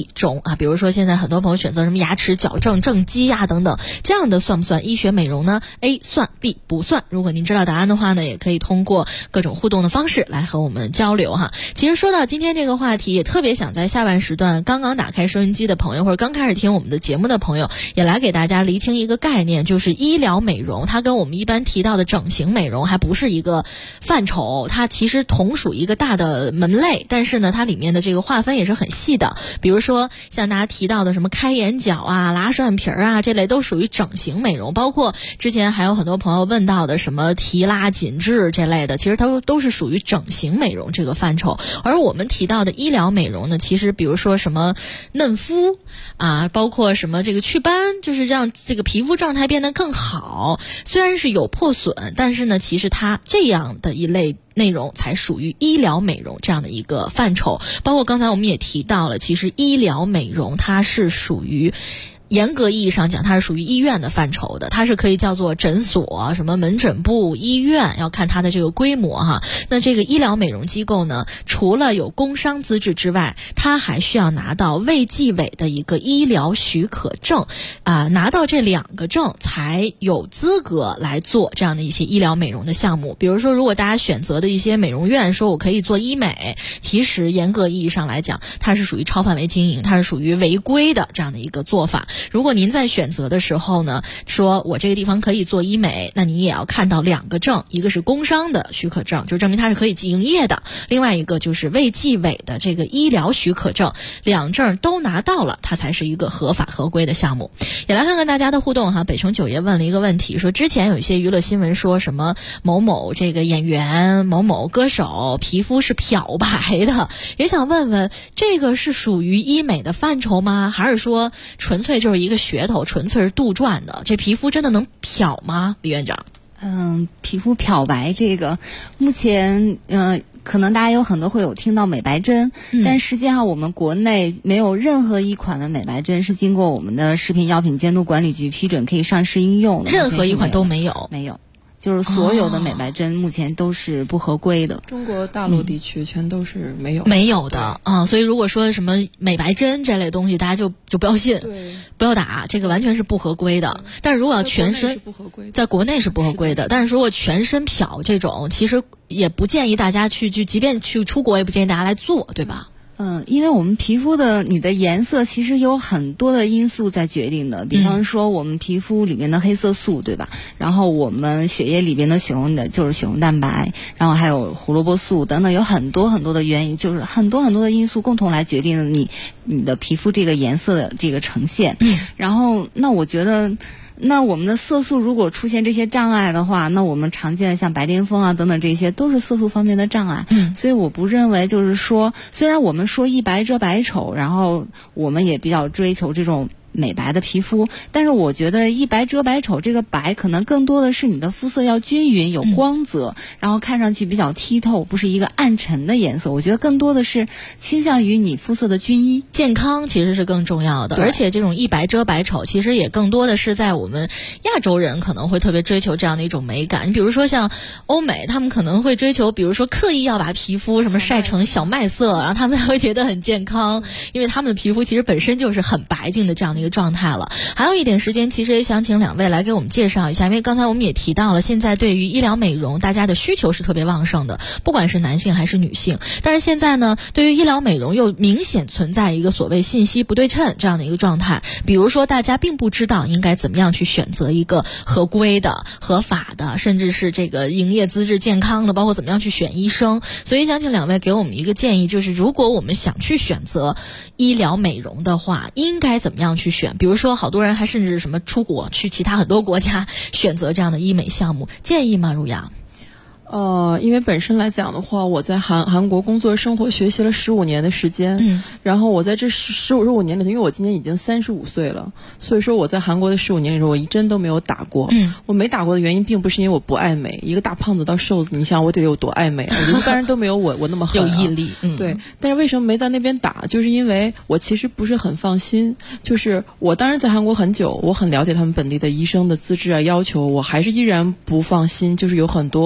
一种啊，比如说现在很多朋友选择什么牙齿矫正、正畸啊等等，这样的算不算医学美容呢？ A 算 ，B 不算。如果您知道答案的话呢，也可以通过各种互动的方式来和我们交流哈。其实说到今天这个话题，也特别想在下半时段刚刚打开收音机的朋友，或者刚开始听我们的节目的朋友，也来给大家厘清一个概念，就是医疗美容，它跟我们一般提到的整形美容还不是一个范畴，它其实同属一个大的门类，但是呢，它里面的这个划分也是很细的。比如说像大家提到的什么开眼角啊、拉双眼皮啊，这类都属于整形美容，包括之前还有很多朋友问到的什么提拉紧致这类的，其实它都是属于整形美容这个范畴。而我们提到的医疗美容呢，其实比如说什么嫩肤啊，包括什么这个祛斑，就是让这个皮肤状态变得更好，虽然是有破损，但是呢，其实它这样的一类内容才属于医疗美容这样的一个范畴。包括刚才我们也提到了，其实医疗美容它是属于严格意义上讲，它是属于医院的范畴的，它是可以叫做诊所、什么门诊部、医院，要看它的这个规模哈。那这个医疗美容机构呢，除了有工商资质之外，它还需要拿到卫计委的一个医疗许可证拿到这2个证才有资格来做这样的一些医疗美容的项目。比如说，如果大家选择的一些美容院说我可以做医美，其实严格意义上来讲，它是属于超范围经营，它是属于违规的这样的一个做法。如果您在选择的时候呢，说我这个地方可以做医美，那你也要看到2个证，一个是工商的许可证，就证明它是可以营业的，另外一个就是卫计委的这个医疗许可证，2证都拿到了，它才是一个合法合规的项目。也来看看大家的互动哈。北城九爷问了一个问题，说之前有一些娱乐新闻说什么某某这个演员、某某歌手皮肤是漂白的，也想问问这个是属于医美的范畴吗？还是说纯粹就是一个噱头，纯粹是杜撰的？这皮肤真的能漂吗？李院长？ 皮肤漂白这个，目前可能大家有很多会有听到美白针，但实际上我们国内没有任何一款的美白针是经过我们的食品药品监督管理局批准可以上市应用的， 任何一款都没有， 没有。就是所有的美白针目前都是不合规的， 中国大陆地区全都是没有的啊。所以如果说什么美白针这类东西，大家就不要信，不要打，这个完全是不合规的。但是如果要全身，在国内是不合规的，但是如果全身漂这种，其实也不建议大家去，即便去出国也不建议大家来做，对吧？ 因为我们皮肤的你的颜色其实有很多的因素在决定的，比方说我们皮肤里面的黑色素，对吧？然后我们血液里边的血红蛋白，然后还有胡萝卜素等等，有很多很多的原因，就是很多很多的因素共同来决定你的皮肤这个颜色的这个呈现。然后那我觉得，那我们的色素如果出现这些障碍的话，那我们常见的像白癜风啊等等这些都是色素方面的障碍。所以我不认为就是说，虽然我们说一白遮百丑，然后我们也比较追求这种美白的皮肤，但是我觉得一白遮百丑，这个白可能更多的是你的肤色要均匀有光泽，然后看上去比较剔透，不是一个暗沉的颜色。我觉得更多的是倾向于你肤色的均一， 健康其实是更重要的。而且这种一白遮百丑其实也更多的是在我们亚洲人可能会特别追求这样的一种美感。你比如说像欧美，他们可能会追求比如说刻意要把皮肤什么晒成小麦色，然后他们才会觉得很健康，因为他们的皮肤其实本身就是很白净的这样的一个状态了。还有一点时间，其实也想请2位来给我们介绍一下，因为刚才我们也提到了，现在对于医疗美容大家的需求是特别旺盛的，不管是男性还是女性。但是现在呢，对于医疗美容又明显存在一个所谓信息不对称这样的一个状态，比如说大家并不知道应该怎么样去选择一个合规的、合法的，甚至是这个营业资质健康的，包括怎么样去选医生。所以想请2位给我们一个建议，就是如果我们想去选择医疗美容的话，应该怎么样去选？比如说好多人还甚至什么出国去其他很多国家选择这样的医美项目，建议吗？如阳？ 因为本身来讲的话，我在韩国工作、生活、学习了15年的时间，然后我在这15年里头，因为我今年已经35岁了，所以说我在韩国的15年里头，我一针都没有打过。我没打过的原因，并不是因为我不爱美，一个大胖子到瘦子，你想我得有多爱美啊？一般人都没有我那么狠、 有毅力。 对，但是为什么没在那边打？就是因为我其实不是很放心，就是我当然在韩国很久，我很了解他们本地的医生的资质啊要求，我还是依然不放心，就是有很多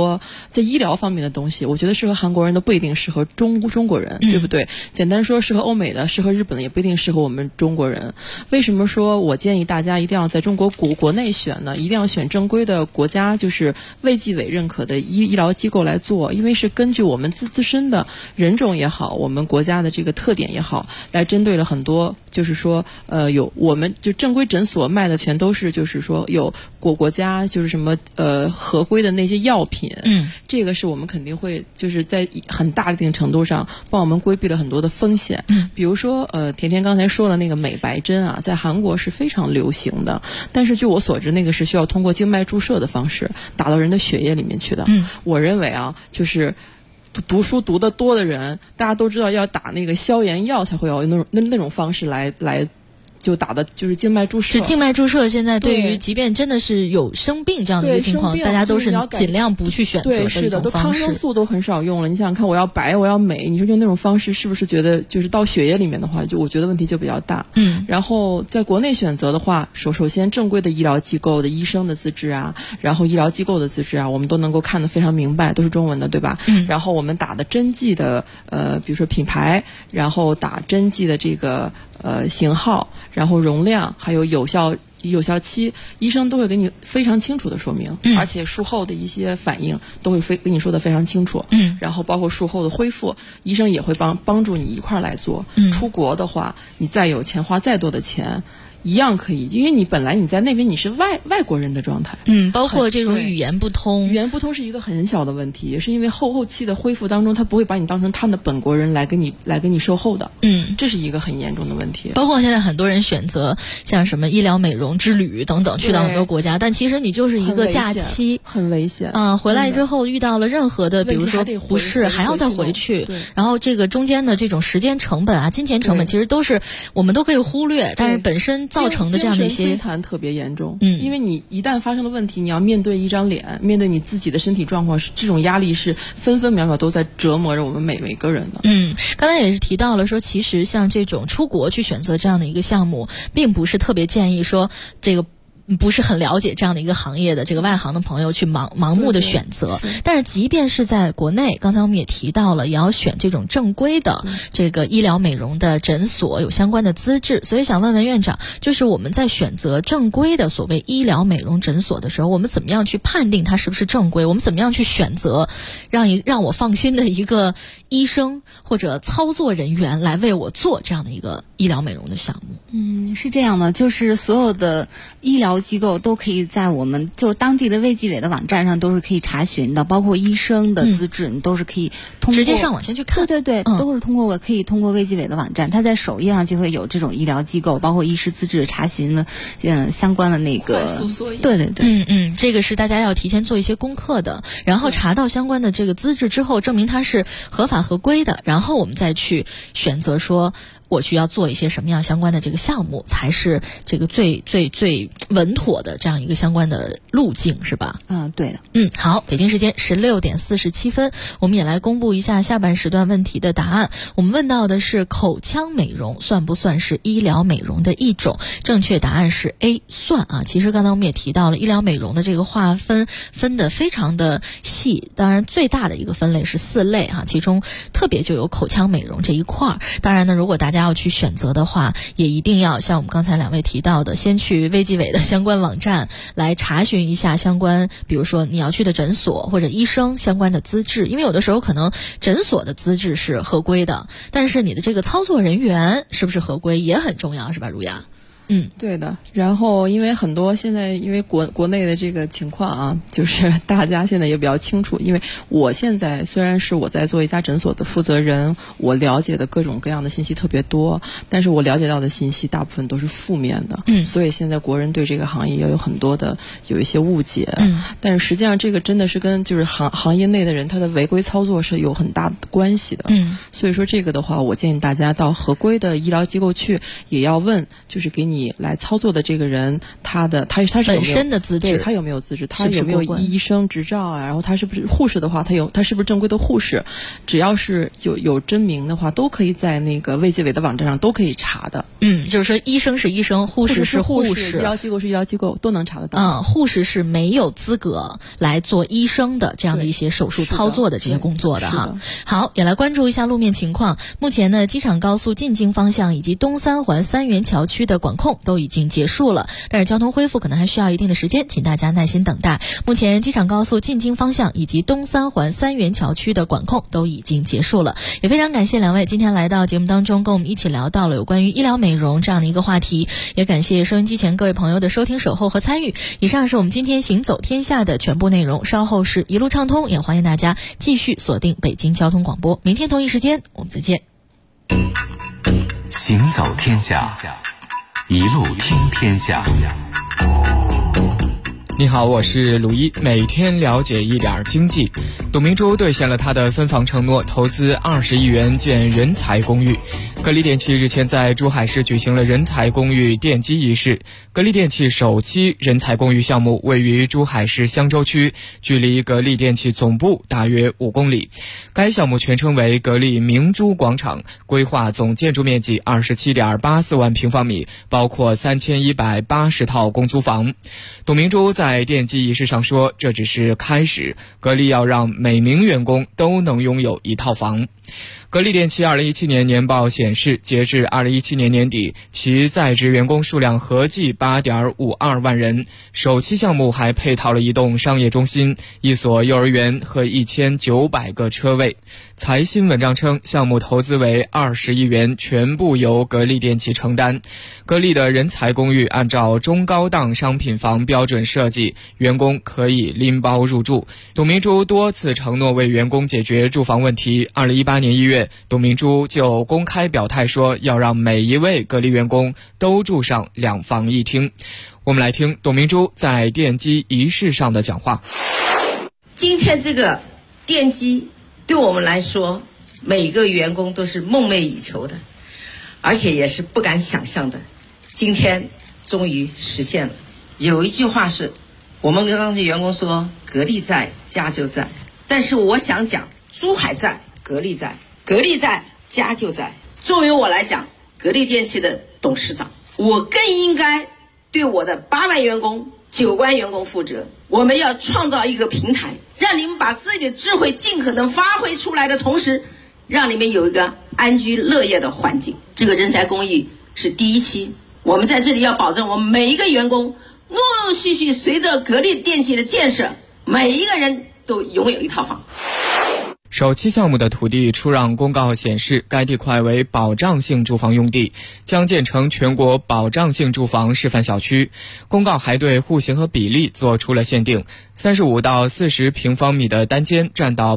在医疗方面的东西，我觉得适合韩国人的不一定适合中国人，对不对？简单说，适合欧美的、适合日本的，也不一定适合我们中国人。为什么说我建议大家一定要在中国国内选呢？一定要选正规的国家就是卫计委认可的医疗机构来做，因为是根据我们自身的人种也好，我们国家的这个特点也好，来针对了很多，就是说有我们就正规诊所卖的全都是就是说有国家就是什么合规的那些药品，这个是我们肯定会就是在很大的一定程度上帮我们规避了很多的风险。比如说甜甜刚才说了那个美白针啊，在韩国是非常流行的，但是据我所知，那个是需要通过静脉注射的方式打到人的血液里面去的。我认为啊，就是读书读得多的人，大家都知道要打那个消炎药才会有那种方式来就打的就是静脉注射。 是静脉注射，现在对于即便真的是有生病这样的一个情况，大家都是尽量不去选择的一种方式。 对，是的，都抗生素都很少用了。你想想看，我要白，我要美，你说用那种方式，是不是觉得就是到血液里面的话，就我觉得问题就比较大。然后在国内选择的话，首先正规的医疗机构的医生的资质啊，然后医疗机构的资质啊，我们都能够看得非常明白，都是中文的，对吧？然后我们打的针剂的比如说品牌，然后打针剂的这个型号，然后容量，还有有效期，医生都会给你非常清楚的说明，而且术后的一些反应都会跟你说的非常清楚。然后包括术后的恢复，医生也会帮助你一块来做。出国的话，你再有钱花再多的钱，一样可以，因为你本来你在那边你是外国人的状态， 包括这种语言不通是一个很小的问题，也是因为后期的恢复当中，他不会把你当成他们的本国人来跟你售后的，这是一个很严重的问题。 包括现在很多人选择像什么医疗美容之旅等等，去到很多国家，但其实你就是一个假期， 很危险回来之后遇到了任何的，比如说不适，还要再回去，然后这个中间的这种时间成本啊、金钱成本，其实都是我们都可以忽略，但是本身造成的这样的一些精神摧残特别严重。因为你一旦发生了问题，你要面对一张脸，面对你自己的身体状况，这种压力是分分秒秒都在折磨着我们每个人的。 刚才也是提到了说，其实像这种出国去选择这样的一个项目，并不是特别建议说这个不是很了解这样的一个行业的这个外行的朋友去盲目的选择。但是即便是在国内，刚才我们也提到了，也要选这种正规的这个医疗美容的诊所，有相关的资质。所以想问问院长，就是我们在选择正规的所谓医疗美容诊所的时候，我们怎么样去判定它是不是正规？我们怎么样去选择让我放心的一个医生或者操作人员来为我做这样的一个医疗美容的项目？ 是这样的，就是所有的医疗机构都可以在我们就是当地的卫计委的网站上都是可以查询的，包括医生的资质，你都是可以通过直接上网先去看。 对，都是可以通过卫计委的网站，它在首页上就会有这种医疗机构包括医师资质查询的相关的那个快速索引。 对， 这个是大家要提前做一些功课的，然后查到相关的这个资质之后，证明它是合法合规的，然后我们再去选择说我需要做一些什么样相关的这个项目，才是这个最稳妥的这样一个相关的路径，是吧？ 对的。 好，北京时间16:47，我们也来公布一下下半时段问题的答案。我们问到的是口腔美容算不算是医疗美容的一种？正确答案是 A， 算啊。其实刚才我们也提到了医疗美容的这个划分得非常的细，当然最大的一个分类是4类哈，其中特别就有口腔美容这一块。当然呢，如果大家要去选择的话，也一定要像我们刚才2位提到的，先去卫计委的相关网站来查询一下相关，比如说你要去的诊所或者医生相关的资质，因为有的时候可能诊所的资质是合规的，但是你的这个操作人员是不是合规也很重要，是吧，如雅？ 对的。然后因为很多现在因为国内的这个情况啊，就是大家现在也比较清楚，因为我现在虽然是我在做一家诊所的负责人，我了解的各种各样的信息特别多，但是我了解到的信息大部分都是负面的。所以现在国人对这个行业也有很多的有一些误解。但是实际上这个真的是跟就是行业内的人他的违规操作是有很大的关系的。所以说这个的话，我建议大家到合规的医疗机构去，也要问就是给你你来操作的这个人，他是本身的资质， 对，他有没有资质，他有没有医生执照啊？然后他是不是护士的话，他是不是正规的护士？只要是有真名的话，都可以在那个卫计委的网站上都可以查的。 就是说医生是医生，护士是护士， 医疗机构是医疗机构，都能查得到。 护士是没有资格来做医生的这样的一些手术操作的这些工作的哈。好，也来关注一下路面情况。目前呢，机场高速进京方向以及东三环三元桥区的管控都已经结束了，但是交通恢复可能还需要一定的时间，请大家耐心等待。目前机场高速进京方向以及东三环三元桥区的管控都已经结束了。也非常感谢两位今天来到节目当中，跟我们一起聊到了有关于医疗美容这样的一个话题，也感谢收音机前各位朋友的收听守候和参与。以上是我们今天行走天下的全部内容，稍后是一路畅通，也欢迎大家继续锁定北京交通广播，明天同一时间我们再见。 行走天下，一路听天下。 你好，我是鲁一，每天了解一点经济。董明珠兑现了他的分房承诺，投资20亿元建人才公寓。格力电器日前在珠海市举行了人才公寓奠基仪式。格力电器首期人才公寓项目位于珠海市香洲区，距离格力电器总部大约5公里。该项目全称为格力明珠广场，规划总建筑面积27.84万平方米，包括3180套公租房。董明珠在奠基仪式上说，这只是开始，格力要让每名员工都能拥有一套房。格力电器2017年年报显示，截至2017年年底，其在职员工数量合计8.52万人。首期项目还配套了一栋商业中心、一所幼儿园和1900个车位。财新文章称，项目投资为20亿元，全部由格力电器承担。格力的人才公寓按照中高档商品房标准设计，员工可以拎包入住。董明珠多次承诺为员工解决住房问题。2018年1月，董明珠就公开表态说，要让每一位格力员工都住上2房1厅。我们来听董明珠在奠基仪式上的讲话。 今天这个奠基对我们来说，每个员工都是梦寐以求的，而且也是不敢想象的。今天终于实现了。有一句话是，我们刚才员工说，格力在，家就在。但是我想讲，珠海在，格力在，格力在，家就在。作为我来讲，格力电器的董事长，我更应该对我的8万员工、9万员工负责。我们要创造一个平台，让你们把自己的智慧尽可能发挥出来的同时，让你们有一个安居乐业的环境。这个人才公寓是第1期，我们在这里要保证我们每一个员工陆陆续续随着格力电器的建设，每一个人都拥有一套房。 首期项目的土地出让公告显示，该地块为保障性住房用地，将建成全国保障性住房示范小区。公告还对户型和比例做出了限定，35到40平方米的单间占到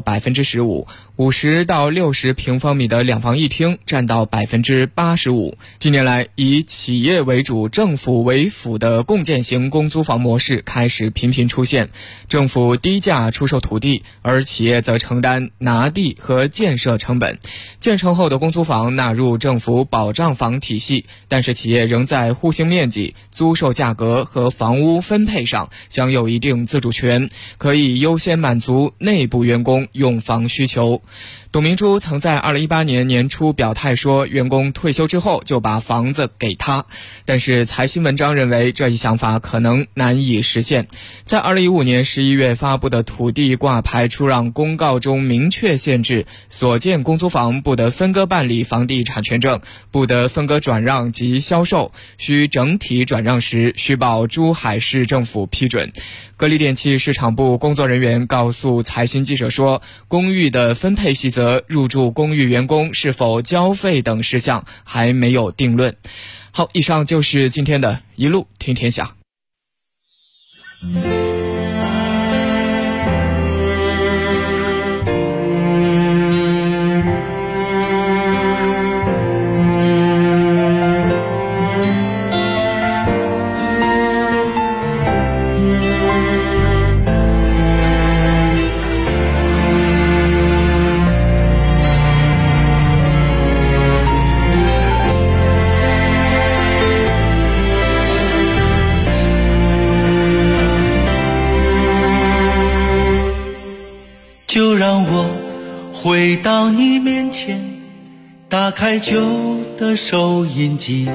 15%，50到60平方米的2房1厅占到 85%。近年来，以企业为主、政府为辅的共建型公租房模式开始频频出现，政府低价出售土地，而企业则承担拿地和建设成本。建成后的公租房纳入政府保障房体系，但是企业仍在户型面积、租售价格和房屋分配上享有一定自主权，可以优先满足内部员工用房需求。董明珠曾在2018年年初表态说，员工退休之后就把房子给他，但是财新文章认为这一想法可能难以实现。在2015年11月发布的土地挂牌出让公告中明确限制，所建公租房不得分割办理房地产权证，不得分割转让及销售，需整体转让时需报珠海市政府批准。格力电器市场部工作人员告诉财新记者说，公寓的分配细则、入住公寓员工是否交费等事项还没有定论。好，以上就是今天的一路听天下。 到你面前，打开旧的收音机，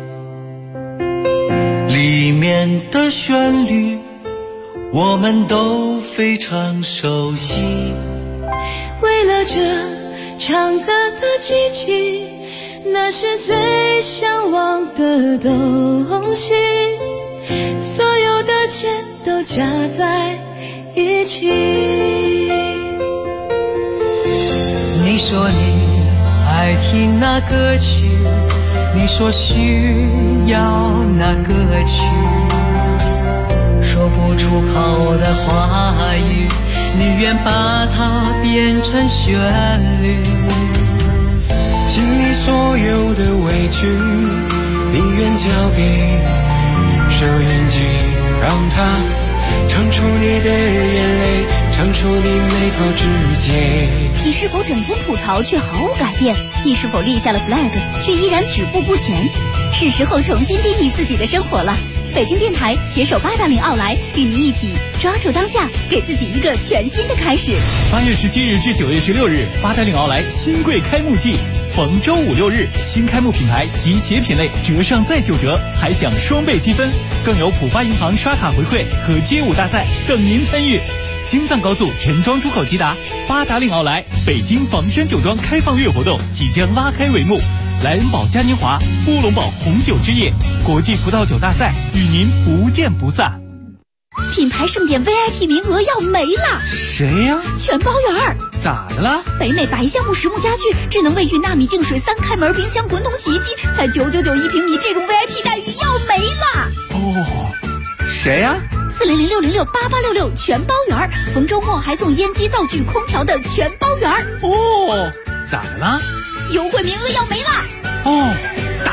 里面的旋律我们都非常熟悉。 为了这唱歌的机器，那是最向往的东西，所有的钱都加在一起。 你说你爱听那歌曲，你说需要那歌曲，说不出口的话语，你愿把它变成旋律。心里所有的委屈，你愿交给收音机，让它唱出你的眼泪，唱出你眉头之间。 你是否整天吐槽却毫无改变？你是否立下了 flag 却依然止步不前？是时候重新定义自己的生活了。北京电台携手八达岭奥莱，与您一起抓住当下，给自己一个全新的开始。 8月17日至9月16日，八达岭奥莱新贵开幕季，逢周5、6日，新开幕品牌及鞋品类折上再9折，还享双倍积分，更有浦发银行刷卡回馈和街舞大赛等您参与。京藏高速陈庄出口即达，八达岭奥莱北京房山酒庄开放月活动即将拉开帷幕。莱恩堡嘉年华、乌龙堡红酒之夜、国际葡萄酒大赛与您不见不散。 品牌盛典 VIP 名额要没了。 谁呀？ 全包圆。 咋的了？ 北美白橡木实木家具、智能卫浴、纳米净水、3开门冰箱、滚筒洗衣机，才999一平米，这种 VIP 待遇要没了。 哦，谁呀 ？400-606-8866全包圆，逢周末还送烟机、灶具、空调的全包圆。 哦，咋的了？ 优惠名额要没了。 哦，打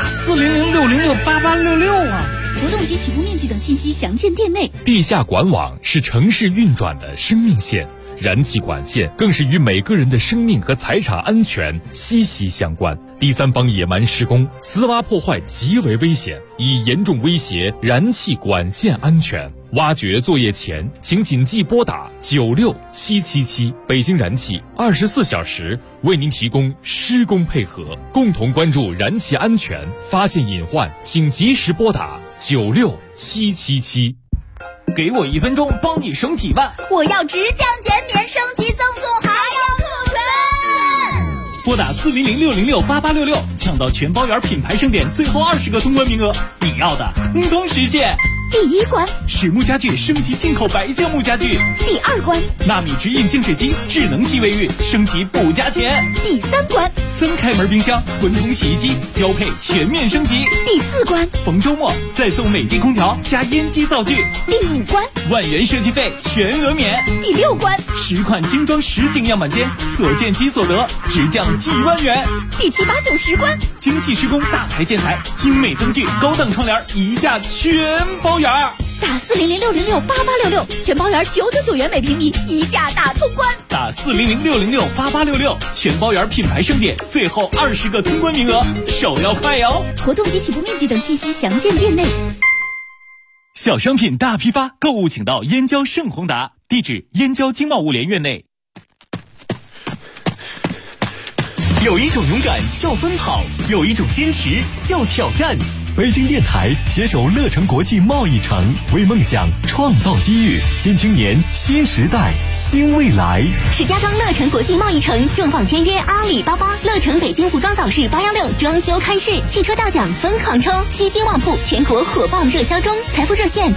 400-606-8866啊！ 活动及起步面积等信息详见店内。 地下管网是城市运转的生命线，燃气管线更是与每个人的生命和财产安全息息相关。第三方野蛮施工、私挖破坏极为危险，已严重威胁燃气管线安全。挖掘作业前，请谨记拨打96777，北京燃气24小时为您提供施工配合，共同关注燃气安全。发现隐患，请及时拨打96777。 给我1分钟，帮你省几万。 我要直降减免，升级赠送，还要特权。 拨打400-606-8866，抢到全包圆品牌盛典最后20个通关名额，你要的通通实现。 第一关， 实木家具升级进口白橡木家具。 第二关， 纳米直饮净水机、智能洗卫浴升级不加钱。 第三关 ，3开门冰箱、滚筒洗衣机标配全面升级。 第四关， 逢周末再送美的空调加烟机灶具。 第5关 ，10000元设计费全额免。 第6关 ，10款精装实景样板间，所见即所得，直降几万元。 第7、8、9、10关， 精细施工，大牌建材，精美灯具，高档窗帘，一价全包圆。 打400-606-8866，全包圆999元每平米，一价大通关。 打400-606-8866，全包圆品牌盛典最后20个通关名额，手要快哟！ 活动及起步面积等信息详见店内。 小商品大批发，购物请到燕郊盛宏达，地址燕郊经贸物联院内。 有一种勇敢叫奔跑，有一种坚持叫挑战。北京电台携手乐城国际贸易城，为梦想创造机遇，新青年、新时代、新未来。 石家庄乐城国际贸易城重磅签约阿里巴巴，乐城北京服装早市816装修开市，汽车大奖分行抽，西京旺铺全国火爆热销中，财富热线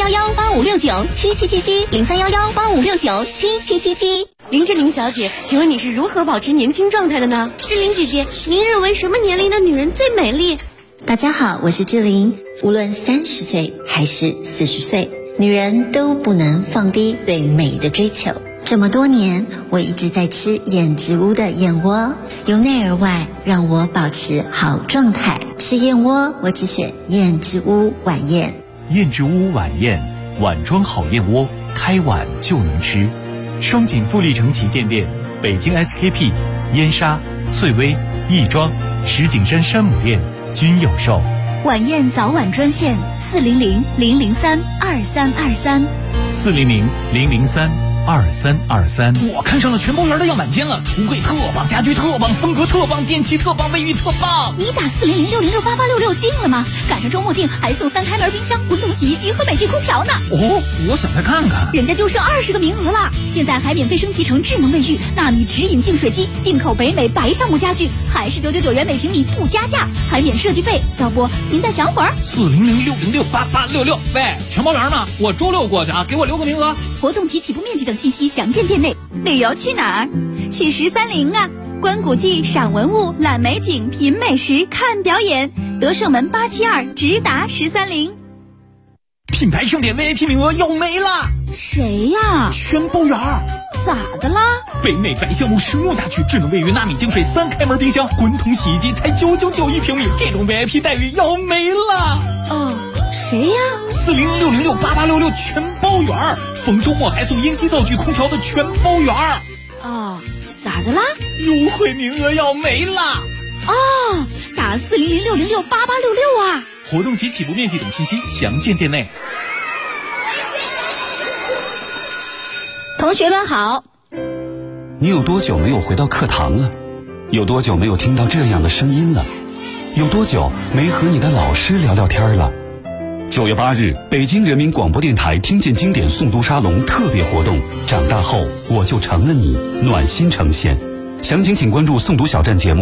031185697777，031185697777。 林志玲小姐，请问你是如何保持年轻状态的呢？志玲姐姐，您认为什么年龄的女人最美丽？ 大家好，我是志玲。无论30岁还是40岁，女人都不能放低对美的追求。这么多年，我一直在吃燕之屋的燕窝，由内而外让我保持好状态。吃燕窝，我只选燕之屋晚宴。 燕之屋晚宴，碗装好燕窝，开碗就能吃。双井富力城旗舰店，北京 SKP、燕莎、翠微、亦庄、石景山山姆店均有售。 晚宴早晚专线400-003-2323，400-003-2323。 2323。我看上了全包园的样板间了，橱柜特棒，家具特棒，风格特棒，电器特棒，卫浴特棒。 你打400-606-8866定了吗？赶上周末定还送3开门冰箱、滚筒洗衣机和美的空调呢。 哦，我想再看看。 人家就剩20个名额了，现在还免费升级成智能卫浴、纳米直饮净水机，进口北美白橡木家具，还是999元每平米不加价，还免设计费。要不您再想会儿 ？400-606-8866。喂，全包园吗？我周6过去啊，给我留个名额。 活动及起步面积等信息详见店内。 旅游去哪儿？去1030啊！观古迹、赏文物、览美景、品美食、看表演。德胜门872直达1030。 品牌盛典 VIP 名额要没了。 谁呀？ 全包园。 咋的啦？ 北美白橡木实木家具、智能卫浴、纳米净水、3开门冰箱、滚筒洗衣机才999一平米，这种 VIP 待遇要没了。 哦，谁呀 ？400-606-8866全包园，逢周末还送英基灶具空调的全包园。 哦，咋的啦？ 优惠名额要没了。 哦，打400-606-8866啊！ 活动及起步面积等信息详见店内。 同学们好。 你有多久没有回到课堂了？有多久没有听到这样的声音了？有多久没和你的老师聊聊天了？9月8日，北京人民广播电台听见经典诵读沙龙特别活动，长大后我就成了你，暖心呈现。详情请关注诵读小站节目